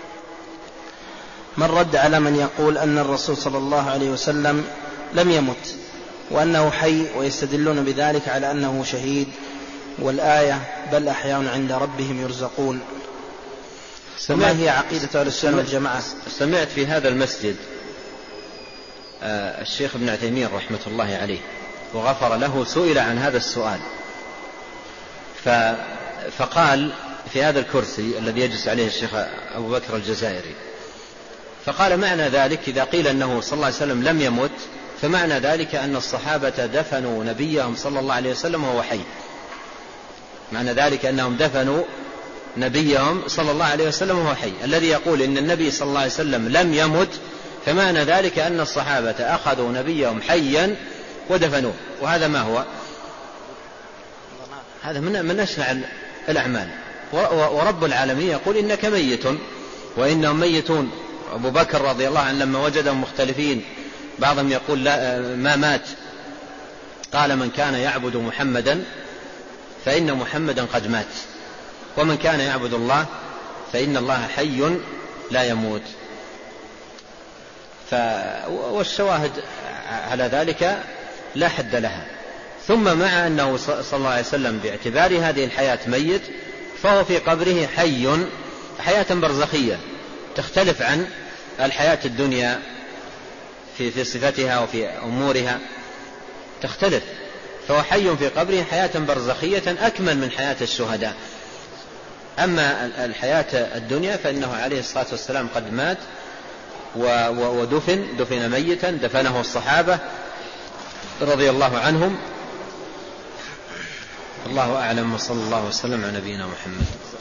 من رد على من يقول أن الرسول صلى الله عليه وسلم لم يمت وأنه حي، ويستدلون بذلك على أنه شهيد، والآية بل أحياء عند ربهم يرزقون، وما هي عقيدة أهل السنة والجماعة؟ سمعت في هذا المسجد الشيخ ابن عثيمين رحمة الله عليه وغفر له سئل عن هذا السؤال، فقال في هذا الكرسي الذي يجلس عليه الشيخ أبو بكر الجزائري، فقال معنى ذلك إذا قيل أنه صلى الله عليه وسلم لم يمت، فمعنى ذلك أن الصحابة دفنوا نبيهم صلى الله عليه وسلم وهو حي، معنى ذلك أنهم دفنوا نبيهم صلى الله عليه وسلم وهو حي. الذي يقول إن النبي صلى الله عليه وسلم لم يمت، فمعنى ذلك أن الصحابة أخذوا نبيهم حيا ودفنوه، وهذا ما هو؟ هذا من أشنع الأعمال. ورب العالمين يقول إنك ميت وإنهم ميتون. أبو بكر رضي الله عنه لما وجدهم مختلفين، بعضهم يقول لا ما مات، قال من كان يعبد محمدا فإن محمدا قد مات، ومن كان يعبد الله فإن الله حي لا يموت. والشواهد على ذلك لا حد لها. ثم مع أنه صلى الله عليه وسلم باعتبار هذه الحياة ميت، فهو في قبره حي حياة برزخية تختلف عن الحياة الدنيا في صفتها وفي أمورها تختلف، فهو حي في قبره حياة برزخية أكمل من حياة الشهداء. أما الحياة الدنيا فإنه عليه الصلاة والسلام قد مات ودفن ميتا، دفنه الصحابة رضي الله عنهم. الله أعلم، وصلى الله وسلم على نبينا محمد.